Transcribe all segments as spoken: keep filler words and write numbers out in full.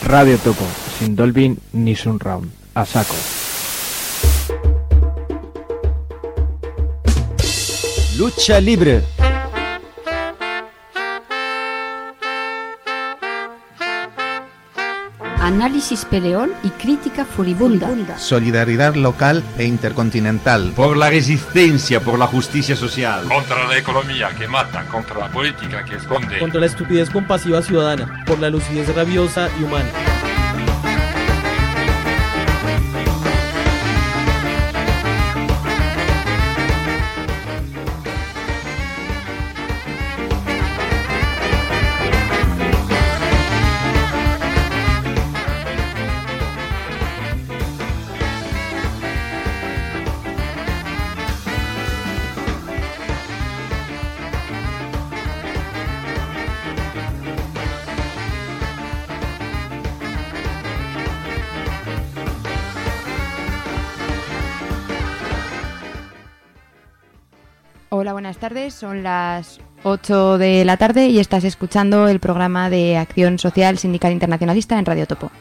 Radio Topo, sin Dolby ni Surround. A saco. Lucha libre. Análisis peleón y crítica furibunda. Solidaridad local e intercontinental. Por la resistencia, por la justicia social. Contra la economía que mata, contra la política que esconde. Contra la estupidez compasiva ciudadana, por la lucidez rabiosa y humana. Hola, buenas tardes. Son las ocho de la tarde y estás escuchando el programa de Acción Social Sindical Internacionalista en Radio Topo.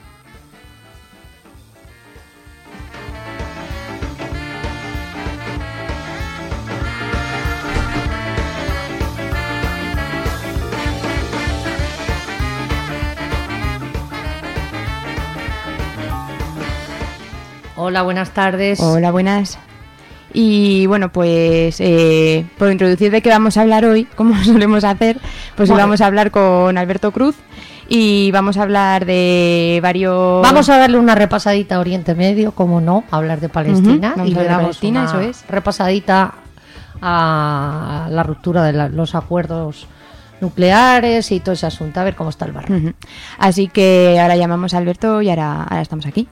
Hola, buenas tardes. Hola, buenas. Y bueno, pues eh, por introducir de qué vamos a hablar hoy, como solemos hacer, pues hoy vamos a hablar con Alberto Cruz y vamos a hablar de varios... Vamos a darle una repasadita a Oriente Medio, como no, hablar de Palestina. Uh-huh, y le damos Palestina, una eso es. repasadita a la ruptura de la, los acuerdos nucleares y todo ese asunto, a ver cómo está el barrio. Uh-huh. Así que ahora llamamos a Alberto y ahora, ahora estamos aquí.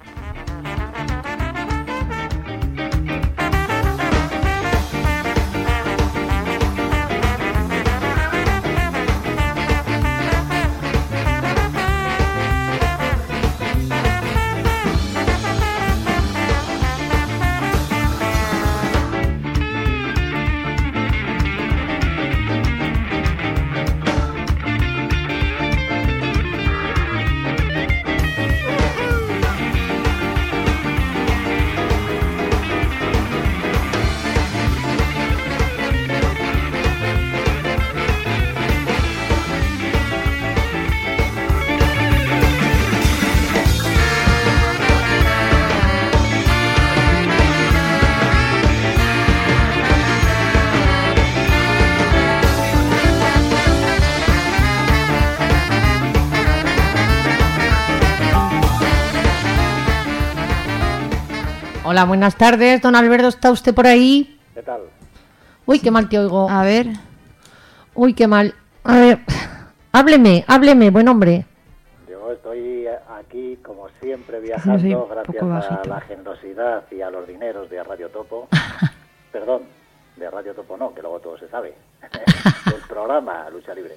Hola, buenas tardes, don Alberto, ¿está usted por ahí? ¿Qué tal? Uy, qué mal te oigo. A ver. Uy, qué mal. A ver, hábleme, hábleme, buen hombre. Yo estoy aquí, como siempre, viajando sí, gracias a la generosidad y a los dineros de Radio Topo. Perdón, de Radio Topo no, que luego todo se sabe. El programa Lucha Libre.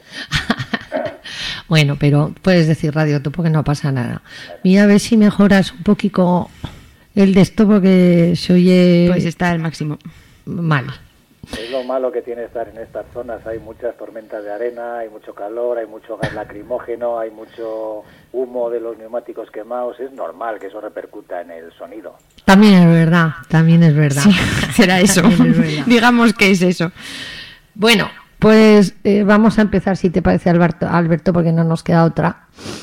Bueno, pero puedes decir Radio Topo que no pasa nada. Mira a ver si mejoras un poquito el de esto porque se oye... Pues está al máximo. Mal. Es lo malo que tiene estar en estas zonas. Hay muchas tormentas de arena, hay mucho calor, hay mucho gas lacrimógeno, hay mucho humo de los neumáticos quemados. Es normal que eso repercuta en el sonido. También es verdad, también es verdad. Sí, será eso. Digamos que es eso. Bueno, pues eh, vamos a empezar, si te parece, Alberto, Alberto, porque no nos queda otra.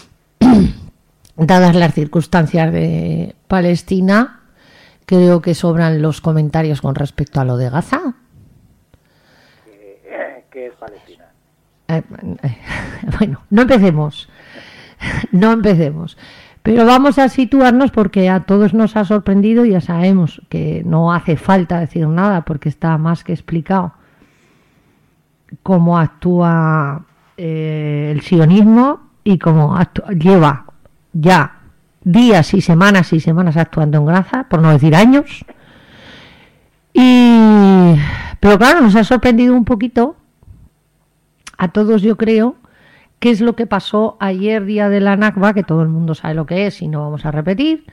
Dadas las circunstancias de Palestina, creo que sobran los comentarios con respecto a lo de Gaza. ¿Qué es Palestina? Eh, eh, bueno, no empecemos. No empecemos. Pero vamos a situarnos porque a todos nos ha sorprendido y ya sabemos que no hace falta decir nada porque está más que explicado cómo actúa eh, el sionismo y cómo actúa, lleva ya días y semanas y semanas actuando en Gaza, por no decir años. Y pero claro, nos ha sorprendido un poquito a todos, yo creo, qué es lo que pasó ayer, día de la Nakba, que todo el mundo sabe lo que es y no vamos a repetir,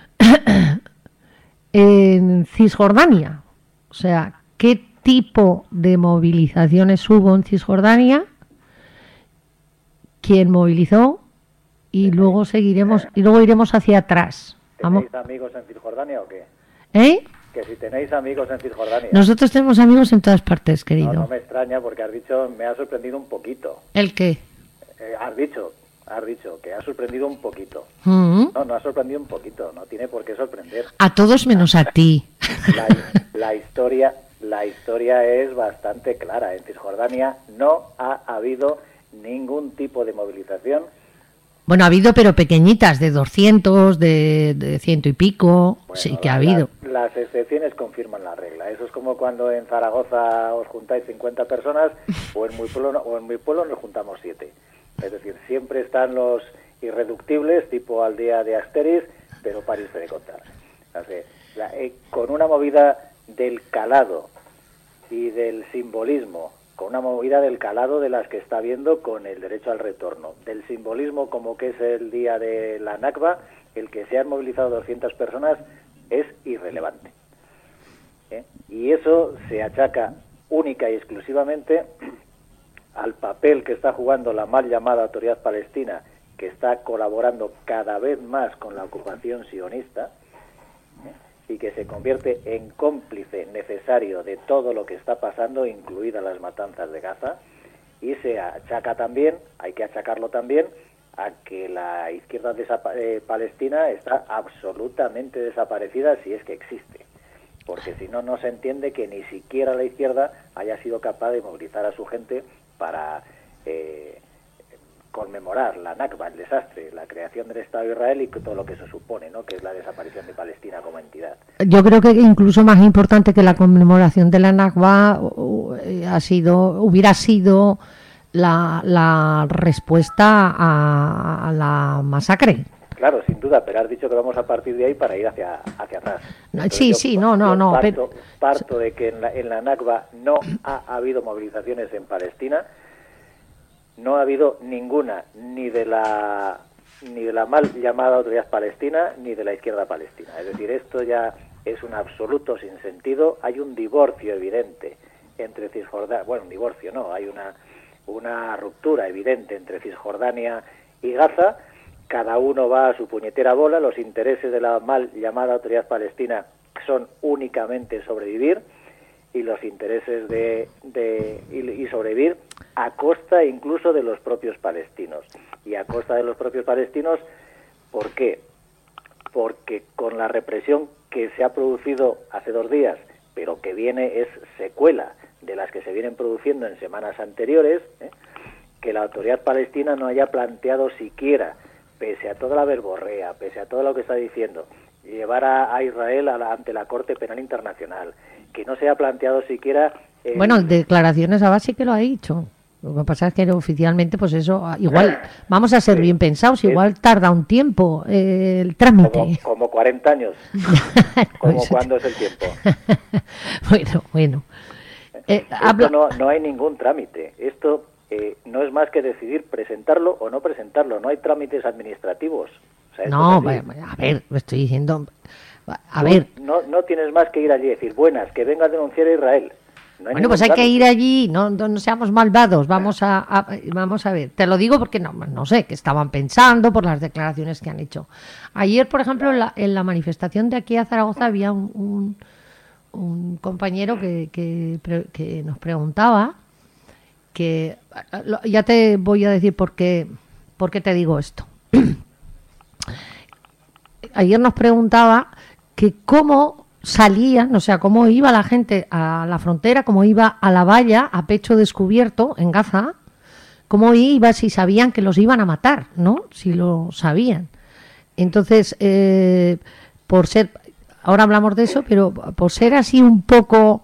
en Cisjordania. O sea, qué tipo de movilizaciones hubo en Cisjordania, quién movilizó y luego seguiremos, y luego iremos hacia atrás. Vamos. ¿Tenéis amigos en Cisjordania o qué? ¿Eh? Que si tenéis amigos en Cisjordania. Nosotros tenemos amigos en todas partes, querido. No, no me extraña porque has dicho, me ha sorprendido un poquito. ¿El qué? Eh, has dicho, has dicho que ha sorprendido un poquito. Mm. No, no ha sorprendido un poquito, no tiene por qué sorprender. A todos menos a ti. La, la historia, la historia es bastante clara. En Cisjordania no ha habido ningún tipo de movilización. Bueno, ha habido, pero pequeñitas, de doscientos, de, de ciento y pico, Bueno, sí que la, ha habido. Las, las excepciones confirman la regla. Eso es como cuando en Zaragoza os juntáis cincuenta personas o en mi pueblo, o en mi pueblo nos juntamos siete. Es decir, siempre están los irreductibles, tipo aldea de Asteris, pero parirse de contar. O sea, la, eh, con una movida del calado y del simbolismo, con una movida del calado de las que está viendo con el derecho al retorno, del simbolismo como que es el día de la Nakba, el que se han movilizado doscientas personas es irrelevante. ¿Eh? Y eso se achaca única y exclusivamente al papel que está jugando la mal llamada Autoridad Palestina, que está colaborando cada vez más con la ocupación sionista, ¿eh? y que se convierte en cómplice necesario de todo lo que está pasando, incluidas las matanzas de Gaza, y se achaca también, hay que achacarlo también, a que la izquierda desapa- eh, palestina está absolutamente desaparecida, si es que existe, porque si no, no se entiende que ni siquiera la izquierda haya sido capaz de movilizar a su gente para eh, conmemorar la Nakba, el desastre, la creación del Estado de Israel y todo lo que se supone, ¿no?, que es la desaparición de Palestina como entidad. Yo creo que incluso más importante que la conmemoración de la Nakba uh, ha sido, hubiera sido la, la respuesta a, a la masacre. Claro, sin duda, pero has dicho que vamos a partir de ahí para ir hacia, hacia atrás. Entonces, sí, yo, sí, no, no, no. Parto, Pero... parto de que en la, en la Nakba no ha habido movilizaciones en Palestina, no ha habido ninguna, ni de la ni de la mal llamada Autoridad Palestina, ni de la izquierda palestina. Es decir, esto ya es un absoluto sinsentido. Hay un divorcio evidente entre Cisjordania, bueno, un divorcio no, hay una, una ruptura evidente entre Cisjordania y Gaza. Cada uno va a su puñetera bola. Los intereses de la mal llamada Autoridad Palestina son únicamente sobrevivir, y los intereses de, de y, y sobrevivir a costa incluso de los propios palestinos. Y a costa de los propios palestinos, ¿por qué? Porque con la represión que se ha producido hace dos días, pero que viene es secuela de las que se vienen produciendo en semanas anteriores, ¿eh? que la Autoridad Palestina no haya planteado siquiera, pese a toda la verborrea, pese a todo lo que está diciendo, llevar a, a Israel a la, ante la Corte Penal Internacional, que no se ha planteado siquiera... Eh, bueno, declaraciones a base que lo ha dicho. Lo que pasa es que oficialmente, pues eso, igual, vamos a ser sí, bien pensados, igual sí. tarda un tiempo eh, el trámite. Como, como cuarenta años. ¿Como pues, cuándo es el tiempo? bueno, bueno. Eh, Esto habla... no, no hay ningún trámite. Esto eh, no es más que decidir presentarlo o no presentarlo. No hay trámites administrativos. O sea, no, vaya, a ver, lo estoy diciendo... A Tú ver. No, no tienes más que ir allí y decir, buenas, que venga a denunciar a Israel. No hay bueno, pues hay trámite. que ir allí, no, no, no seamos malvados, vamos a, a, vamos a ver. Te lo digo porque no, no sé, que estaban pensando por las declaraciones que han hecho. Ayer, por ejemplo, en la, en la manifestación de aquí a Zaragoza había un, un, un compañero que, que, que nos preguntaba, que ya te voy a decir por qué, por qué te digo esto. Ayer nos preguntaba que cómo salían, o sea, cómo iba la gente a la frontera, cómo iba a la valla a pecho descubierto en Gaza, cómo iba, si sabían que los iban a matar, ¿no? Si lo sabían. Entonces, eh, por ser, ahora hablamos de eso, pero por ser así un poco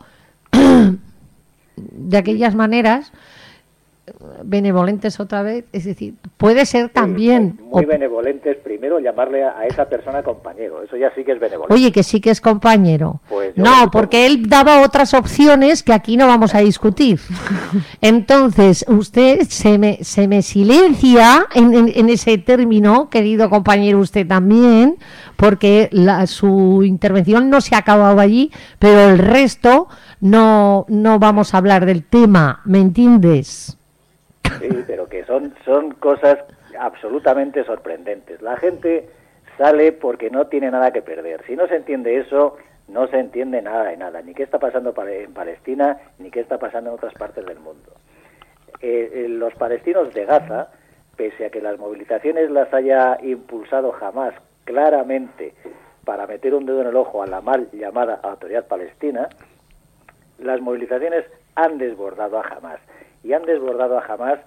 de aquellas maneras, benevolentes otra vez, es decir, puede ser también... Muy o... benevolentes, primero llamarle a, a esa persona compañero, eso ya sí que es benevolente. Oye, que sí que es compañero. Pues no, porque él daba otras opciones que aquí no vamos a discutir. Entonces, usted se me, se me silencia en, en, en ese término, querido compañero, usted también, porque la, su intervención no se ha acabado allí, pero el resto no, no vamos a hablar del tema, ¿me entiendes? Sí, pero que son son cosas, absolutamente sorprendentes. La gente sale porque no tiene nada que perder. Si no se entiende eso, no se entiende nada de nada, ni qué está pasando en Palestina, ni qué está pasando en otras partes del mundo. Eh, eh, los palestinos de Gaza, pese a que las movilizaciones las haya impulsado Hamás claramente para meter un dedo en el ojo a la mal llamada Autoridad Palestina, las movilizaciones han desbordado a Hamás. Y han desbordado a Hamás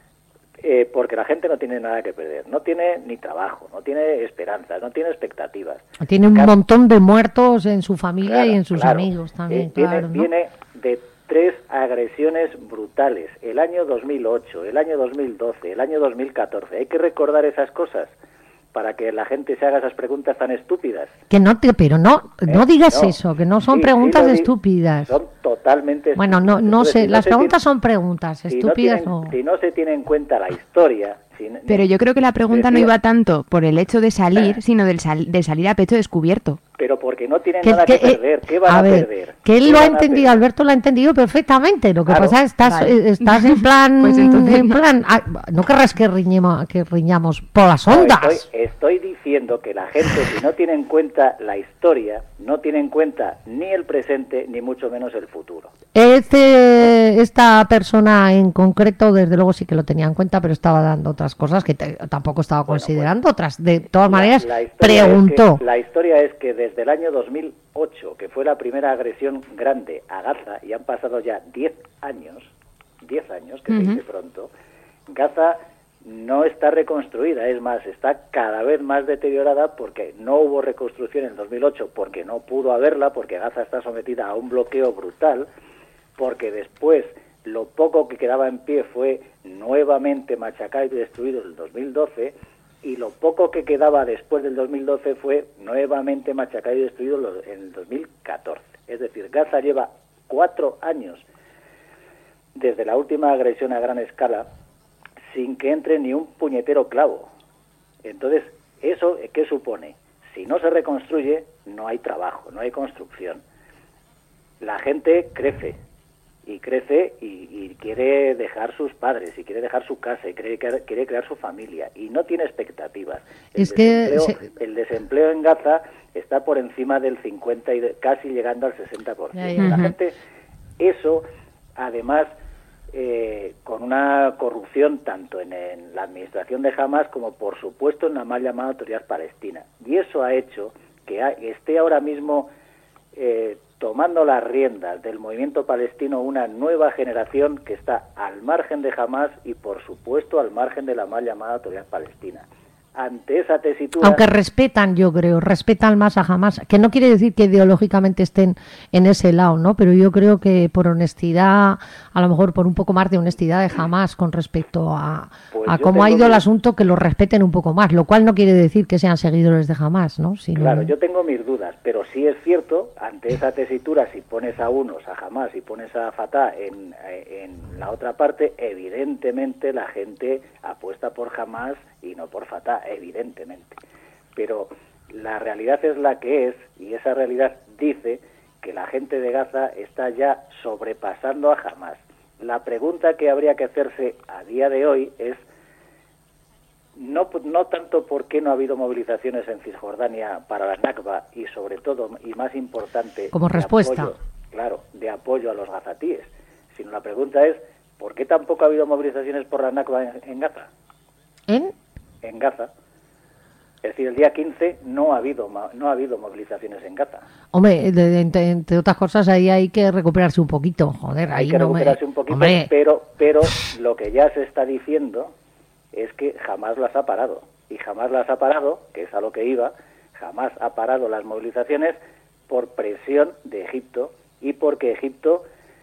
eh, porque la gente no tiene nada que perder. No tiene ni trabajo, no tiene esperanzas, no tiene expectativas. Tiene un Cada... montón de muertos en su familia claro, y en sus claro. amigos también. Eh, tiene, claro, ¿no? Viene de tres agresiones brutales. El año dos mil ocho, el año dos mil doce, el año dos mil catorce. Hay que recordar esas cosas para que la gente se haga esas preguntas tan estúpidas. Que no te, pero no, ¿Eh? no digas no. eso, que no son sí, preguntas sí estúpidas. Son totalmente bueno, estúpidas. no, no Entonces, sé, si no las preguntas tiene, son preguntas, si estúpidas no. o... Tienen, si no se tiene en cuenta la historia... Si, pero yo creo que la pregunta decía, no iba tanto por el hecho de salir, sino del sal, de salir a pecho descubierto. Pero porque no tienen que, nada que, que perder. ¿Qué van a, a, ver, perder? Que él lo ha a entendido, perder? Alberto lo ha entendido perfectamente. Lo que claro, pasa es que estás, vale. estás en plan... Pues entonces en no. plan ah, no querrás que riñemos, que riñamos por las ondas. No, estoy, estoy diciendo que la gente, si no tiene en cuenta la historia, no tiene en cuenta ni el presente, ni mucho menos el futuro. Este, esta persona en concreto, desde luego sí que lo tenía en cuenta, pero estaba dando otras cosas que te, tampoco estaba bueno, considerando. Pues, otras, de todas la, maneras, la preguntó. Es que, la historia es que desde el año dos mil ocho, que fue la primera agresión grande a Gaza, y han pasado ya diez años, diez años, que uh-huh. se dice pronto, Gaza no está reconstruida, es más, está cada vez más deteriorada porque no hubo reconstrucción en dos mil ocho, porque no pudo haberla, porque Gaza está sometida a un bloqueo brutal, porque después lo poco que quedaba en pie fue nuevamente machacado y destruido en el dos mil doce, y lo poco que quedaba después del dos mil doce fue nuevamente machacado y destruido en el dos mil catorce. Es decir, Gaza lleva cuatro años desde la última agresión a gran escala sin que entre ni un puñetero clavo. Entonces, ¿eso qué supone? Si no se reconstruye, no hay trabajo, no hay construcción. La gente crece, y crece y, y quiere dejar sus padres, y quiere dejar su casa, y quiere, quiere crear su familia, y no tiene expectativas. El, es desempleo, que se... el desempleo en Gaza está por encima del cincuenta y de, casi llegando al sesenta por ciento. Ya, ya. La uh-huh. gente, eso, además, eh, con una corrupción tanto en, en la administración de Hamás como, por supuesto, en la mal llamada Autoridad Palestina. Y eso ha hecho que, ha, que esté ahora mismo... Eh, tomando las riendas del movimiento palestino una nueva generación que está al margen de Hamás y, por supuesto, al margen de la mal llamada Autoridad Palestina. Ante esa tesitura... Aunque respetan, yo creo, respetan más a Hamás, que no quiere decir que ideológicamente estén en ese lado, ¿no? Pero yo creo que por honestidad, a lo mejor por un poco más de honestidad de Hamás con respecto a, pues a cómo ha ido mi... el asunto, que lo respeten un poco más, lo cual no quiere decir que sean seguidores de Hamás, ¿no? Sino... Claro, yo tengo mis dudas, pero sí es cierto, ante esa tesitura, si pones a unos, a Hamás, y pones a Fatah en, en la otra parte, evidentemente la gente apuesta por Hamás y no por Fatah, evidentemente. Pero la realidad es la que es, y esa realidad dice que la gente de Gaza está ya sobrepasando a Hamás. La pregunta que habría que hacerse a día de hoy es no, no tanto por qué no ha habido movilizaciones en Cisjordania para la Nakba, y sobre todo, y más importante, como respuesta, apoyo, claro, de apoyo a los gazatíes, sino la pregunta es ¿por qué tampoco ha habido movilizaciones por la Nakba en, en Gaza? ¿En? En Gaza. Es decir, el día quince no ha habido no ha habido movilizaciones en Gaza. Hombre, de, de, entre, entre otras cosas, ahí hay que recuperarse un poquito, joder. Hay ahí que no recuperarse me... un poquito, Hombre. pero pero lo que ya se está diciendo es que jamás las ha parado. Y jamás las ha parado, que es a lo que iba, jamás ha parado las movilizaciones por presión de Egipto, y porque Egipto,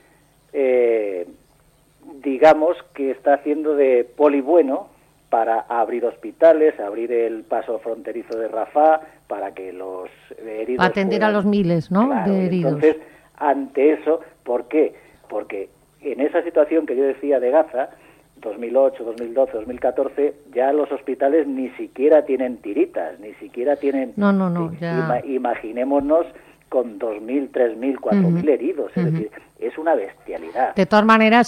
eh, digamos que está haciendo de poli bueno para abrir hospitales, abrir el paso fronterizo de Rafah, para que los heridos... Atender puedan... a los miles, ¿no?, claro, de heridos. Entonces, ante eso, ¿por qué? Porque en esa situación que yo decía de Gaza, dos mil ocho, dos mil doce, dos mil catorce, ya los hospitales ni siquiera tienen tiritas, ni siquiera tienen... No, no, no, ya... Ima- imaginémonos con dos mil, tres mil, cuatro mil uh-huh. heridos, es uh-huh. decir, es una bestialidad. De todas maneras...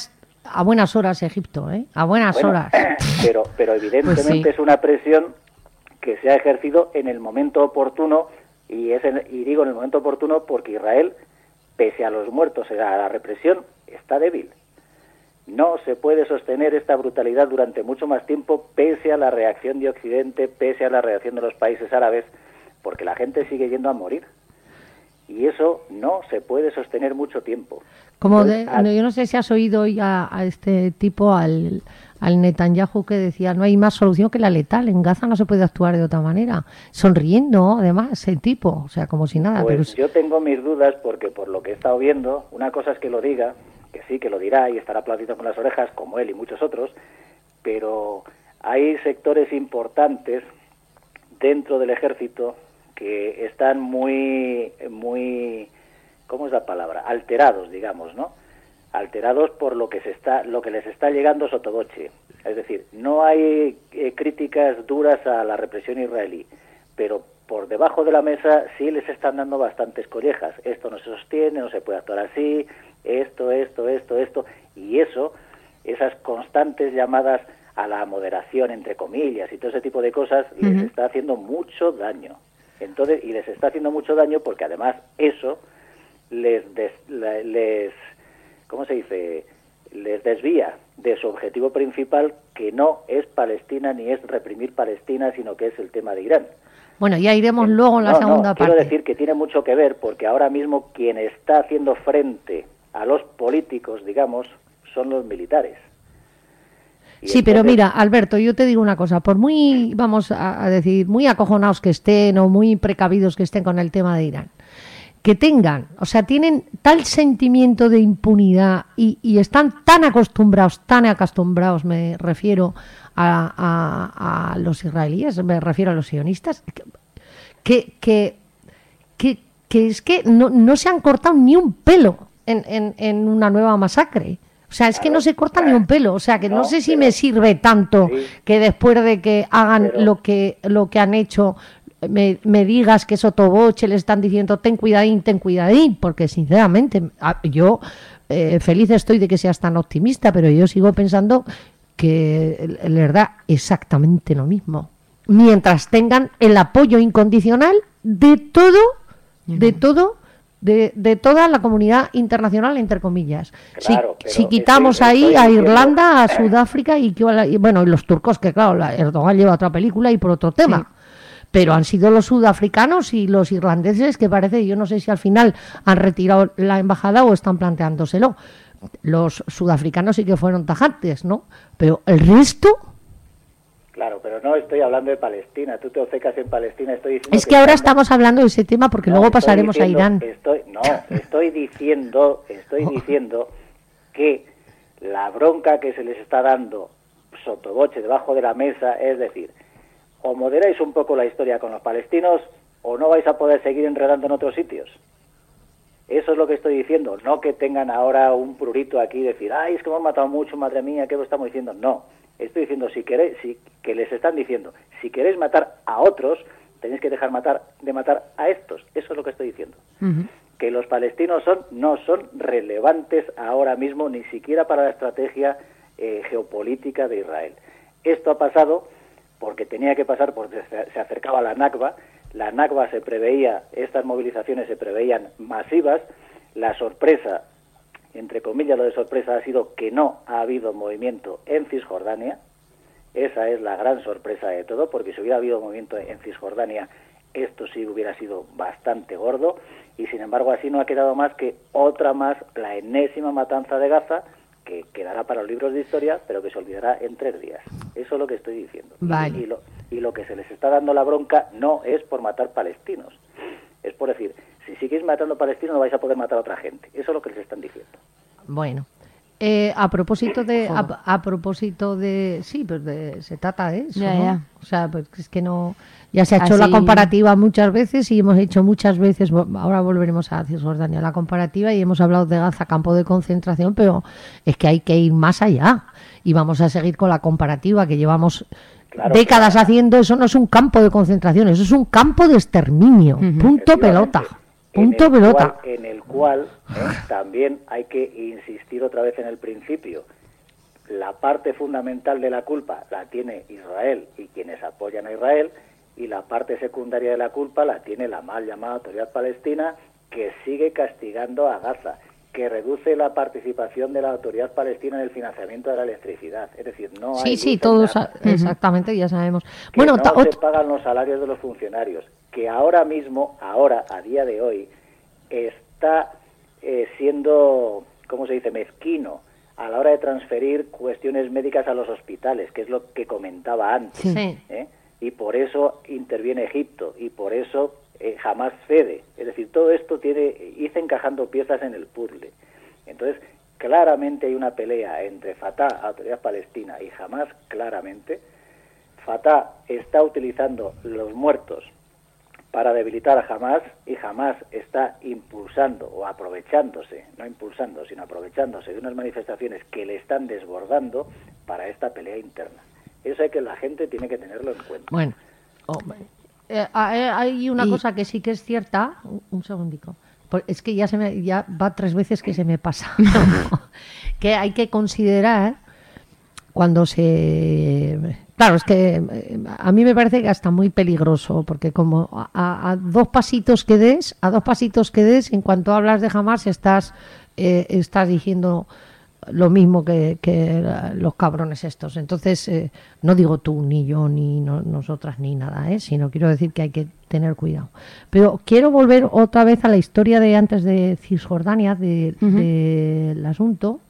a buenas horas Egipto, ¿eh? A buenas bueno, horas. Pero, pero evidentemente Pues sí. es una presión que se ha ejercido en el momento oportuno, y, es en, y digo en el momento oportuno porque Israel, pese a los muertos, a la represión, está débil. No se puede sostener esta brutalidad durante mucho más tiempo, pese a la reacción de Occidente, pese a la reacción de los países árabes, porque la gente sigue yendo a morir. Y eso no se puede sostener mucho tiempo. Como de, Entonces, no, yo no sé si has oído hoy a, a este tipo, al, al Netanyahu, que decía no hay más solución que la letal. En Gaza no se puede actuar de otra manera. Sonriendo, además, el tipo, o sea, como si nada. Pues pero... yo tengo mis dudas porque por lo que he estado viendo, una cosa es que lo diga, que sí, que lo dirá y estará aplaudido con las orejas, como él y muchos otros, pero hay sectores importantes dentro del ejército que están muy, muy, ¿cómo es la palabra? Alterados, digamos, ¿no? Alterados por lo que se está, lo que les está llegando sotoboche. Es decir, no hay eh, críticas duras a la represión israelí, pero por debajo de la mesa sí les están dando bastantes collejas. Esto no se sostiene, no se puede actuar así, esto, esto, esto, esto, y eso, esas constantes llamadas a la moderación, entre comillas, y todo ese tipo de cosas, uh-huh. les está haciendo mucho daño. Entonces, y les está haciendo mucho daño porque además eso les, des, les ¿cómo se dice? Les desvía de su objetivo principal, que no es Palestina ni es reprimir Palestina, sino que es el tema de Irán. Bueno, ya iremos luego en la no, segunda no, parte. Quiero decir que tiene mucho que ver, porque ahora mismo quien está haciendo frente a los políticos, digamos, son los militares. Y sí, entonces... pero mira, Alberto, yo te digo una cosa, por muy, vamos a, a decir, muy acojonados que estén o muy precavidos que estén con el tema de Irán, que tengan, o sea, tienen tal sentimiento de impunidad y, y están tan acostumbrados, tan acostumbrados, me refiero a, a, a los israelíes, me refiero a los sionistas, que, que, que, que es que no, no se han cortado ni un pelo en, en, en una nueva masacre. O sea, es claro, que no se corta claro. ni un pelo. O sea, que no, no sé si pero, me sirve tanto sí, que después de que hagan pero, lo que lo que han hecho, me, me digas que sotoboche le están diciendo ten cuidadín, ten cuidadín, porque sinceramente yo eh, feliz estoy de que seas tan optimista, pero yo sigo pensando que es verdad exactamente lo mismo. Mientras tengan el apoyo incondicional de todo, de todo, de, de toda la comunidad internacional, entre comillas. Claro, si, si quitamos estoy, ahí estoy a Irlanda, a Sudáfrica y, y bueno, y los turcos, que claro, la Erdogan lleva otra película y por otro tema. Sí. Pero han sido los sudafricanos y los irlandeses que parece, yo no sé si al final han retirado la embajada o están planteándoselo. Los sudafricanos sí que fueron tajantes, ¿no? Pero el resto... Claro, pero no estoy hablando de Palestina. Tú te obcecas en Palestina. Estoy diciendo es que, que ahora estamos... estamos hablando de ese tema porque no, luego pasaremos diciendo, a Irán. Estoy, no, estoy diciendo, estoy oh. diciendo que la bronca que se les está dando sotoboche debajo de la mesa, es decir, o moderáis un poco la historia con los palestinos o no vais a poder seguir enredando en otros sitios. Eso es lo que estoy diciendo. No que tengan ahora un prurito aquí y decir, ay, es que hemos matado mucho, madre mía, ¿qué lo estamos diciendo? No. Estoy diciendo, si queréis, si, que les están diciendo, si queréis matar a otros, tenéis que dejar matar de matar a estos. Eso es lo que estoy diciendo. Uh-huh. Que los palestinos son no son relevantes ahora mismo, ni siquiera para la estrategia eh, geopolítica de Israel. Esto ha pasado porque tenía que pasar, porque se acercaba la Nakba. La Nakba se preveía, estas movilizaciones se preveían masivas. La sorpresa, entre comillas, lo de sorpresa ha sido que no ha habido movimiento en Cisjordania. Esa es la gran sorpresa de todo, porque si hubiera habido movimiento en Cisjordania, esto sí hubiera sido bastante gordo, y sin embargo así no ha quedado más que otra más, la enésima matanza de Gaza, que quedará para los libros de historia, pero que se olvidará en tres días. Eso es lo que estoy diciendo. Vale. Y, y, lo, y lo que se les está dando la bronca no es por matar palestinos, es por decir, si sigues matando palestinos no vais a poder matar a otra gente. Eso es lo que les están diciendo. Bueno, eh, a propósito de, a, a propósito de, sí, pues de, se trata de eso, ya, ¿no? ya. O sea, pues es que no, ya se ha hecho Así... la comparativa muchas veces y hemos hecho muchas veces, ahora volveremos a Cisjordania, la comparativa, y hemos hablado de Gaza, campo de concentración, pero es que hay que ir más allá y vamos a seguir con la comparativa que llevamos claro, décadas claro. haciendo. Eso no es un campo de concentración, eso es un campo de exterminio, uh-huh. punto pelota. Punto en el pelota. Cual, en el cual eh, también hay que insistir otra vez en el principio. la parte fundamental de la culpa la tiene Israel y quienes apoyan a Israel, y la parte secundaria de la culpa la tiene la mal llamada Autoridad Palestina, que sigue castigando a Gaza, que reduce la participación de la Autoridad Palestina en el financiamiento de la electricidad. Es decir, no sí, hay... Sí, sí, todos exactamente, ya sabemos. Que bueno, no ta- se pagan los salarios de los funcionarios, que ahora mismo, ahora, a día de hoy, está eh, siendo, ¿cómo se dice?, mezquino a la hora de transferir cuestiones médicas a los hospitales, que es lo que comentaba antes. Sí. ¿eh? Y por eso interviene Egipto, y por eso eh, Hamás cede. Es decir, todo esto tiene, irse encajando piezas en el puzzle. Entonces, claramente hay una pelea entre Fatah, Autoridad Palestina, y Hamás, claramente. Fatah está utilizando los muertos para debilitar a Hamás, y Hamás está impulsando o aprovechándose, no impulsando, sino aprovechándose de unas manifestaciones que le están desbordando para esta pelea interna. Eso hay que la gente tiene que tenerlo en cuenta. Bueno, oh, eh, hay una y... cosa que sí que es cierta, un, un segundico, es que ya se me ya va tres veces que se me pasa, que hay que considerar cuando se... Claro, es que a mí me parece que hasta muy peligroso, porque como a, a dos pasitos que des, a dos pasitos que des, en cuanto hablas de Hamás estás, eh, estás diciendo lo mismo que, que los cabrones estos. Entonces, eh, no digo tú, ni yo, ni no, nosotras, ni nada, ¿eh? Sino quiero decir que hay que tener cuidado. Pero quiero volver otra vez a la historia de antes de Cisjordania, de, uh-huh. del asunto,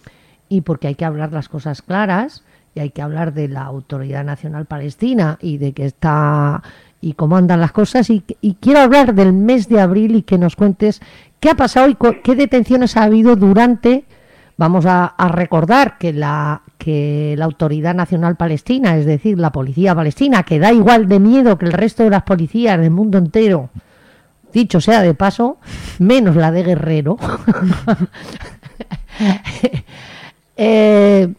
y porque hay que hablar las cosas claras, y hay que hablar de la Autoridad Nacional Palestina y de que está y cómo andan las cosas, y, y quiero hablar del mes de abril y que nos cuentes qué ha pasado y qué detenciones ha habido durante... Vamos a, a recordar que la que la Autoridad Nacional Palestina, es decir, la Policía Palestina, que da igual de miedo que el resto de las policías del mundo entero, dicho sea de paso, menos la de Guerrero, eh,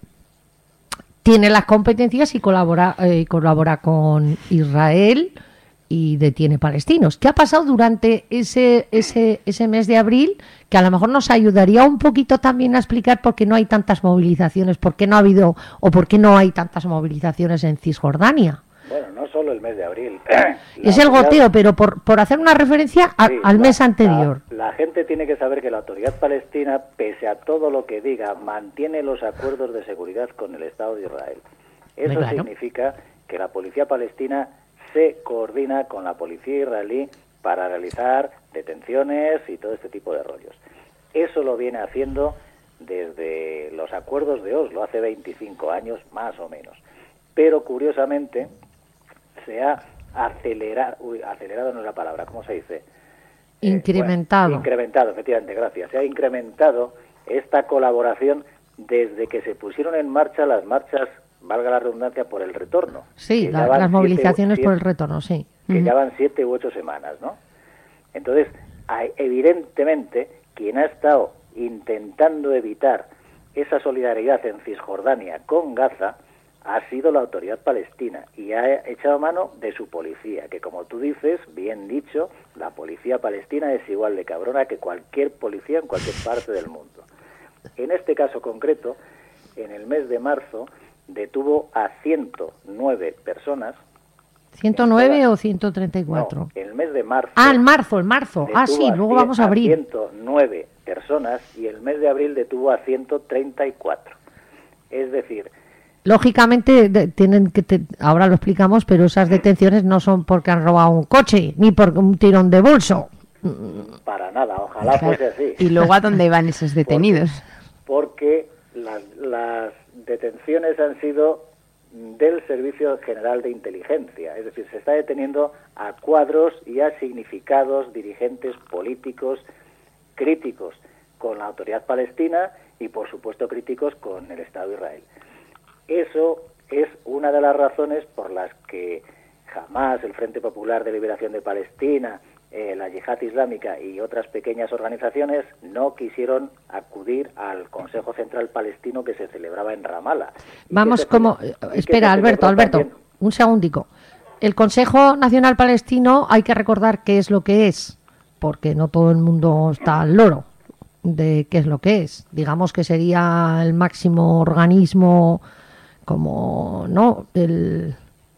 tiene las competencias y colabora, eh, colabora con Israel y detiene palestinos. ¿Qué ha pasado durante ese, ese, ese mes de abril? Que a lo mejor nos ayudaría un poquito también a explicar por qué no hay tantas movilizaciones, por qué no ha habido o por qué no hay tantas movilizaciones en Cisjordania. Bueno, no solo el mes de abril. Es el goteo, pero por, por hacer una referencia a, sí, al la, mes anterior. La, la gente tiene que saber que la Autoridad Palestina, pese a todo lo que diga, mantiene los acuerdos de seguridad con el Estado de Israel. Eso claro. significa que la Policía Palestina se coordina con la Policía Israelí para realizar detenciones y todo este tipo de rollos. Eso lo viene haciendo desde los acuerdos de Oslo, hace veinticinco años más o menos. Pero curiosamente se ha acelerado, uy, acelerado no es la palabra, ¿cómo se dice? Incrementado. Eh, bueno, incrementado, efectivamente, gracias. Se ha incrementado esta colaboración desde que se pusieron en marcha las marchas, valga la redundancia, por el retorno. Sí, la, las movilizaciones siete, por el retorno, sí. Que uh-huh. ya van siete u ocho semanas, ¿no? Entonces, hay, evidentemente, quien ha estado intentando evitar esa solidaridad en Cisjordania con Gaza ha sido la Autoridad Palestina y ha echado mano de su policía, que como tú dices, bien dicho, la policía palestina es igual de cabrona que cualquier policía en cualquier parte del mundo. En este caso concreto, en el mes de marzo, detuvo a ciento nueve personas. ¿ciento nueve o ciento treinta y cuatro? No, el mes de marzo. Ah, el marzo, el marzo. Ah, sí, luego vamos a abrir. ciento nueve personas y el mes de abril detuvo a ciento treinta y cuatro. Es decir... Lógicamente, de, tienen que te, ahora lo explicamos, pero esas detenciones no son porque han robado un coche, ni por un tirón de bolso. Para nada, ojalá fuese así. ¿Y luego a dónde van esos detenidos? Porque, porque las, las detenciones han sido del Servicio General de Inteligencia, es decir, se está deteniendo a cuadros y a significados dirigentes políticos críticos con la Autoridad Palestina y, por supuesto, críticos con el Estado de Israel. Eso es una de las razones por las que jamás el Frente Popular de Liberación de Palestina, eh, la Yihad Islámica y otras pequeñas organizaciones no quisieron acudir al Consejo Central Palestino que se celebraba en Ramallah. Vamos como... Espera, Alberto, Alberto, también... un segundico. El Consejo Nacional Palestino hay que recordar qué es lo que es, porque no todo el mundo está al loro. de qué es lo que es. Digamos que sería el máximo organismo como, ¿no? El,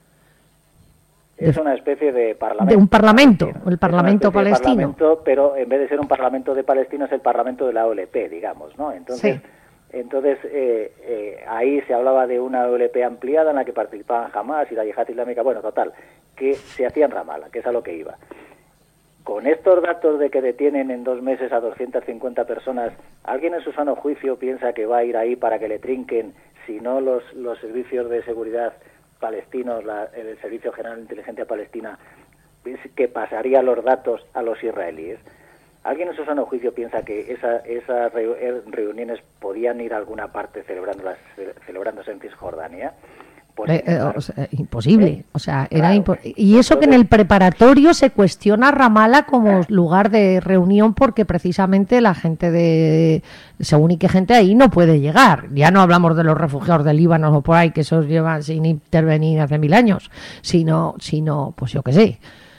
es una especie de parlamento. De un parlamento, palestino. el parlamento palestino. Parlamento, pero en vez de ser un parlamento de Palestina es el parlamento de la O L P, digamos, ¿no? Entonces, sí. entonces eh, eh, ahí se hablaba de una O L P ampliada en la que participaban Hamas y la Yihad Islámica, bueno, total, que se hacía en Ramallah, que es a lo que iba. Con estos datos de que detienen en dos meses a doscientas cincuenta personas, ¿alguien en su sano juicio piensa que va a ir ahí para que le trinquen, si no los, los servicios de seguridad palestinos, la, el Servicio General de Inteligencia Palestina, que pasaría los datos a los israelíes? ¿Alguien en su sano juicio piensa que esa, esas reuniones podían ir a alguna parte celebrándolas, celebrándose en Cisjordania? Pues, eh, eh, o sea, imposible, ¿eh? O sea, era claro. impo y eso. Entonces, que en el preparatorio se cuestiona Ramallah como lugar de reunión porque precisamente la gente de según y qué gente ahí no puede llegar. Ya no hablamos de los refugiados del Líbano o por ahí, que esos llevan sin intervenir hace mil años, sino, sino pues yo qué sé.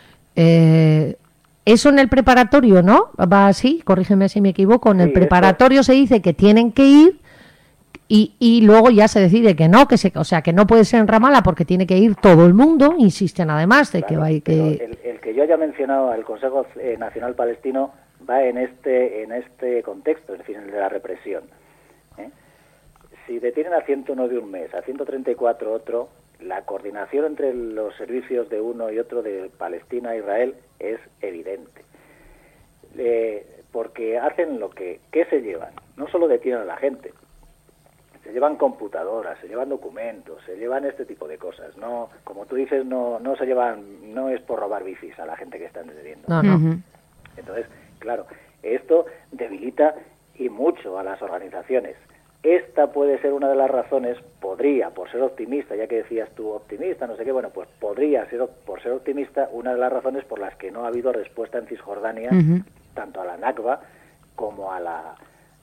Eh, eso en el preparatorio, ¿no? Va así, corrígeme si me equivoco, en el sí, preparatorio esto... se dice que tienen que ir. Y, y luego ya se decide que no, que se, o sea, que no puede ser en Ramallah porque tiene que ir todo el mundo, insisten además de claro, que va a que... El, el que yo haya mencionado, el Consejo Nacional Palestino, va en este en este contexto, es decir, en el de la represión. ¿eh? Si detienen a ciento nueve un mes, a ciento treinta y cuatro otro, la coordinación entre los servicios de uno y otro, de Palestina a Israel, es evidente. Eh, porque hacen lo que... ¿Qué se llevan? No solo detienen a la gente, se llevan computadoras, se llevan documentos, se llevan este tipo de cosas. No, como tú dices, no no se llevan, no es por robar bifis a la gente que están deteniendo. No, no. Entonces, claro, esto debilita y mucho a las organizaciones. Esta puede ser una de las razones, podría, por ser optimista, ya que decías tú optimista, no sé qué, bueno, pues podría ser, por ser optimista, una de las razones por las que no ha habido respuesta en Cisjordania, uh-huh. tanto a la Nakba como a la...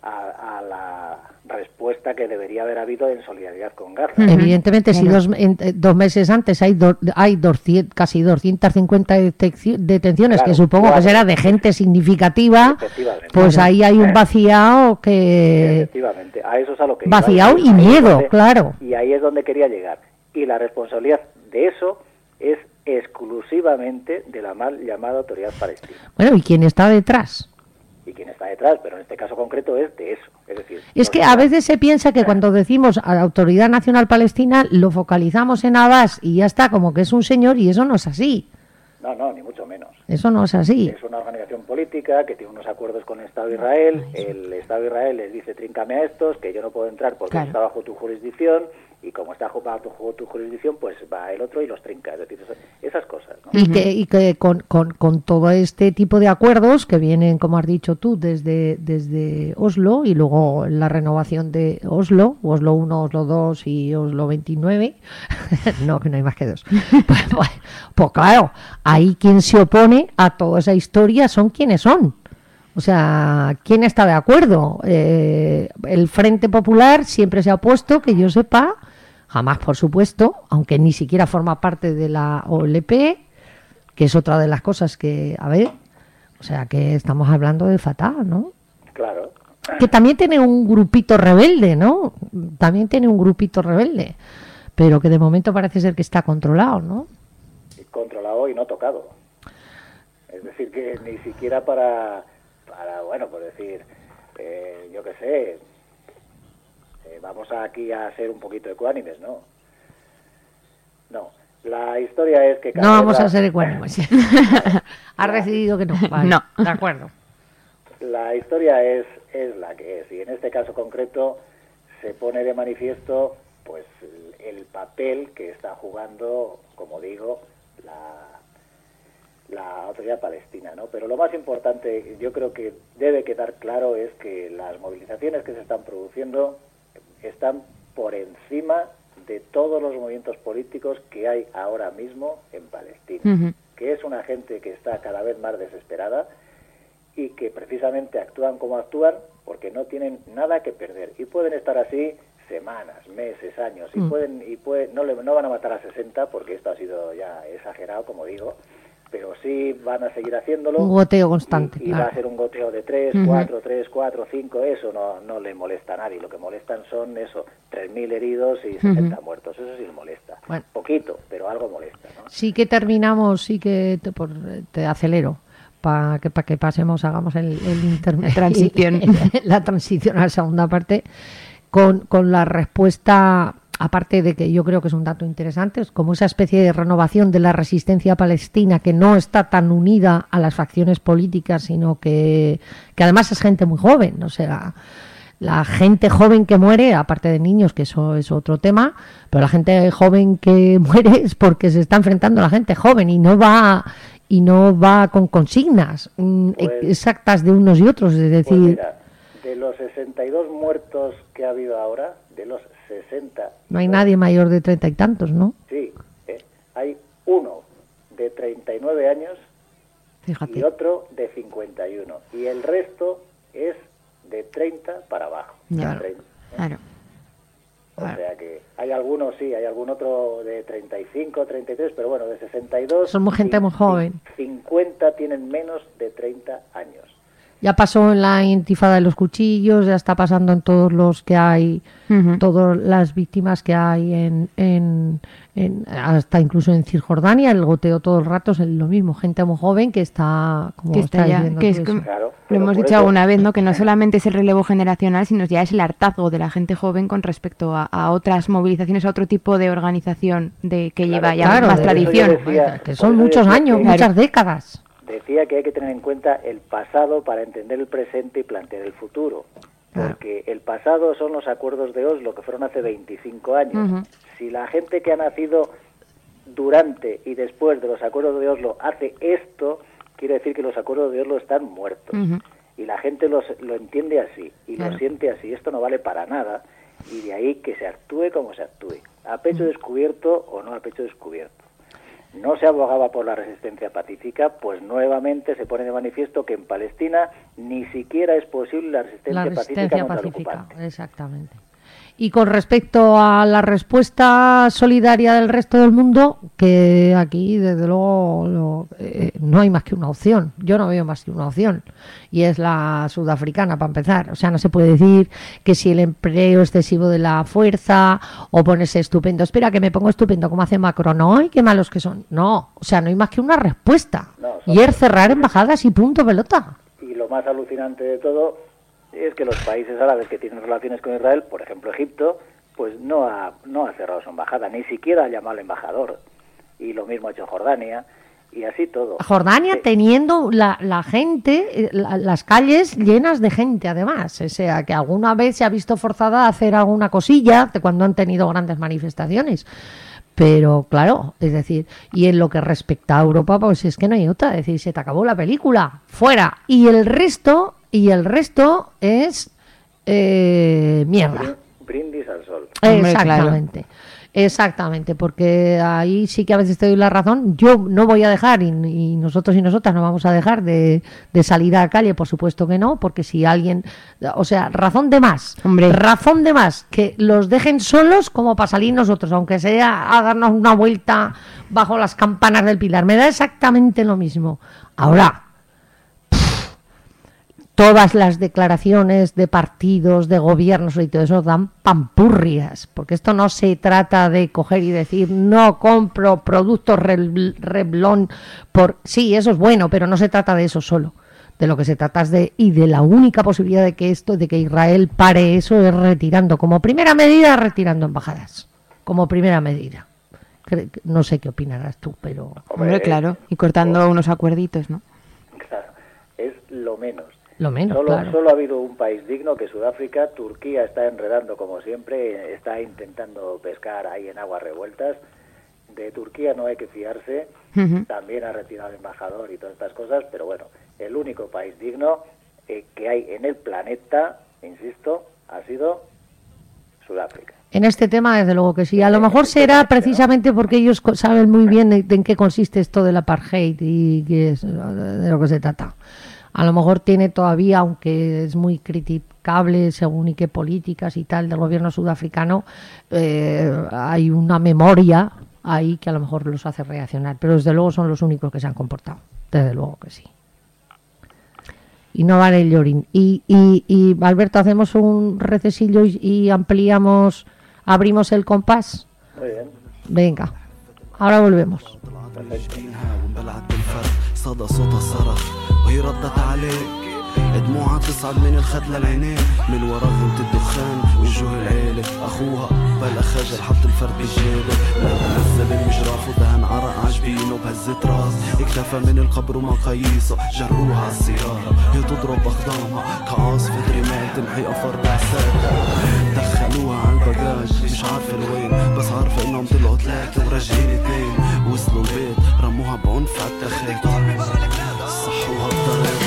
A, a la respuesta que debería haber habido en solidaridad con Gaza. Evidentemente, si dos, en, dos meses antes hay, do, hay doscientas, casi doscientas cincuenta detenciones, claro, que supongo claro. que será de gente significativa, pues claro. ahí hay un vaciado que... Efectivamente, a eso es a lo que... Vaciado y miedo, donde, claro. Y ahí es donde quería llegar. Y la responsabilidad de eso es exclusivamente de la mal llamada Autoridad Palestina. Bueno, ¿y quién está detrás? Y quién está detrás, pero en este caso concreto es de eso. Es decir, es que a veces se piensa que cuando decimos a la Autoridad Nacional Palestina lo focalizamos en Abbas y ya está, como que es un señor, y eso no es así. No, no, ni mucho menos. Eso no es así. Es una organización política que tiene unos acuerdos con el Estado de Israel. El Estado de Israel les dice, tríncame a estos, que yo no puedo entrar porque claro. está bajo tu jurisdicción, y como está bajo tu, tu jurisdicción, pues va el otro y los trinca. Es decir, esas cosas, ¿no? Y que, y que con, con, con todo este tipo de acuerdos que vienen, como has dicho tú, desde, desde Oslo, y luego la renovación de Oslo, Oslo uno, Oslo dos y Oslo veintinueve, no, que no hay más que dos. Pues, pues, pues claro, ahí quien se opone a toda esa historia son quienes son. O sea, ¿quién está de acuerdo? Eh, el Frente Popular siempre se ha opuesto, que yo sepa, jamás, por supuesto, aunque ni siquiera forma parte de la O L P, que es otra de las cosas que, a ver, o sea, que estamos hablando de Fatah, ¿no? Claro. Que también tiene un grupito rebelde, ¿no? También tiene un grupito rebelde, pero que de momento parece ser que está controlado, ¿no? Controlado y no tocado. Es decir, que ni siquiera para... Para, bueno, por decir, eh, yo qué sé, eh, vamos aquí a ser un poquito ecuánimes, ¿no? No, la historia es que... No vamos la... a ser ecuánimes. Has decidido que no. Vale, no, de acuerdo. La historia es, es la que es, y en este caso concreto se pone de manifiesto, pues, el, el papel que está jugando, como digo, la... la Autoridad Palestina, ¿no? Pero lo más importante, yo creo que debe quedar claro, es que las movilizaciones que se están produciendo están por encima de todos los movimientos políticos que hay ahora mismo en Palestina, uh-huh. que es una gente que está cada vez más desesperada y que precisamente actúan como actúan porque no tienen nada que perder y pueden estar así semanas, meses, años, y uh-huh. pueden y pueden no le no van a matar a sesenta porque esto ha sido ya exagerado, como digo. pero sí van a seguir haciéndolo. Un goteo constante. Y, y claro. va a ser un goteo de tres, Uh-huh. cuatro, tres, cuatro, cinco, eso no, no le molesta a nadie. Lo que molestan son eso, tres mil heridos y sesenta Uh-huh. muertos, eso sí le molesta. Bueno. Poquito, pero algo molesta, ¿no? Sí que terminamos, sí que te, por, te acelero para que, pa que pasemos, hagamos el, el intermedio. Transición. La transición a la segunda parte con, con la respuesta, aparte de que yo creo que es un dato interesante, es como esa especie de renovación de la resistencia palestina que no está tan unida a las facciones políticas, sino que, que además es gente muy joven, o sea, la gente joven que muere, aparte de niños, que eso es otro tema, pero la gente joven que muere es porque se está enfrentando a la gente joven y no va y no va con consignas mm, Pues- exactas de unos y otros, es Pues decir, mira, de los sesenta y dos muertos que ha habido ahora, de los sesenta... no hay nadie mayor de treinta y tantos, ¿no? Sí, eh, hay uno de treinta y nueve años y Fíjate. otro de cincuenta y uno. Y el resto es de treinta para abajo. Ya. treinta. Claro. O sea que hay algunos, sí, hay algún otro de treinta y cinco, treinta y tres, pero bueno, de sesenta y dos... Somos gente muy joven. cincuenta tienen menos de treinta años. Ya pasó en la intifada de los cuchillos, ya está pasando en todos los que hay, Ujú. todas las víctimas que hay en, en, en- hasta incluso en Cisjordania, el goteo todo el rato es lo mismo, gente muy joven que está, como Que está estáis ya, viendo que tú es eso. como- Claro, Lo pero hemos por dicho eso- alguna vez, ¿no? Que no solamente es el relevo generacional, sino ya es el hartazgo de la gente joven con respecto a, a otras movilizaciones, a otro tipo de organización de que Claro, lleva ya claro, más de- tradición. Eso yo decía- que por son eso muchos decía años, que- muchas décadas. Decía que hay que tener en cuenta el pasado para entender el presente y plantear el futuro. Porque el pasado son los acuerdos de Oslo, que fueron hace veinticinco años. Ujú. Si la gente que ha nacido durante y después de los acuerdos de Oslo hace esto, quiere decir que los acuerdos de Oslo están muertos. Ujú. Y la gente los, lo entiende así y Claro. lo siente así. Esto no vale para nada. Y de ahí que se actúe como se actúe. A pecho descubierto o no a pecho descubierto. No se abogaba por la resistencia pacífica, pues nuevamente se pone de manifiesto que en Palestina ni siquiera es posible la resistencia, La pacífica resistencia contra el pacífica, ocupante. exactamente. Y con respecto a la respuesta solidaria del resto del mundo, que aquí desde luego lo- eh, no hay más que una opción, yo no veo más que una opción, y es la sudafricana para empezar. O sea, no se puede decir que si el empleo excesivo de la fuerza o ponerse estupendo, espera que me pongo estupendo como hace Macron, no, ay, qué malos que son. No, o sea, no hay más que una respuesta, No, son- y es cerrar embajadas y punto pelota. Y lo más alucinante de todo es que los países árabes que tienen relaciones con Israel, por ejemplo Egipto, pues no ha, no ha cerrado su embajada, ni siquiera ha llamado al embajador. Y lo mismo ha hecho Jordania, y así todo. Jordania Sí. teniendo la, la gente, eh, la- las calles llenas de gente además, o sea que alguna vez se ha visto forzada a hacer alguna cosilla de cuando han tenido grandes manifestaciones. Pero claro, es decir, y en lo que respecta a Europa, pues es que no hay otra, es decir, se te acabó la película, fuera. Y el resto, y el resto es eh, mierda. Brin- Brindis al sol. Hombre, claro. Exactamente, exactamente, porque ahí sí que a veces te doy la razón. Yo no voy a dejar, y, y nosotros y nosotras no vamos a dejar de, de salir a la calle, por supuesto que no, porque si alguien, o sea, razón de más, Hombre. razón de más, que los dejen solos como para salir nosotros, aunque sea a darnos una vuelta bajo las campanas del Pilar, me da exactamente lo mismo. Ahora, todas las declaraciones de partidos, de gobiernos y todo eso dan pampurrias, porque esto no se trata de coger y decir no compro productos Revl- Revlon por sí, eso es bueno, pero no se trata de eso solo. De lo que se trata es de y de la única posibilidad de que esto, de que Israel pare eso es retirando como primera medida, retirando embajadas, como primera medida. Cre- No sé qué opinarás tú, pero Hombre, claro. Y cortando unos acuerditos, ¿no? Claro, es lo menos. lo menos, Solo, claro. solo ha habido un país digno, que es Sudáfrica. Turquía está enredando como siempre, está intentando pescar ahí en aguas revueltas. De Turquía no hay que fiarse, Ujú. también ha retirado el embajador y todas estas cosas, pero bueno, el único país digno eh, que hay en el planeta, insisto, ha sido Sudáfrica. En este tema, desde luego que sí. A lo mejor será precisamente porque ellos co- saben muy bien de, de en qué consiste esto del apartheid y qué es, de lo que se trata. A lo mejor tiene todavía, aunque es muy criticable según y qué políticas y tal del gobierno sudafricano, eh, hay una memoria ahí que a lo mejor los hace reaccionar, pero desde luego son los únicos que se han comportado, desde luego que sí. Y no vale el llorín. Y, y, y Alberto, hacemos un recesillo y, y ampliamos, abrimos el compás. Muy bien. Venga, ahora volvemos. دموعها تصعد من الخد للعينين من ورا غمة الدخان وجوه العيلة أخوها بلا خجل حط الفرد بالجيبة نزل المجراف ودهن عرق عجبينه بهزة راس اكتفى من القبر ومقاييسه جروها عالسيارة هي تضرب أقدامها كعاصفة رمال تمحي أفر بعساتها دخلوها عالبجاج مش عارفة لوين بس عارفة إنهم طلعوا ثلاثة وراجعين اتنين وصلوا البيت رموها بعنف عالتخيط صحوها بطريق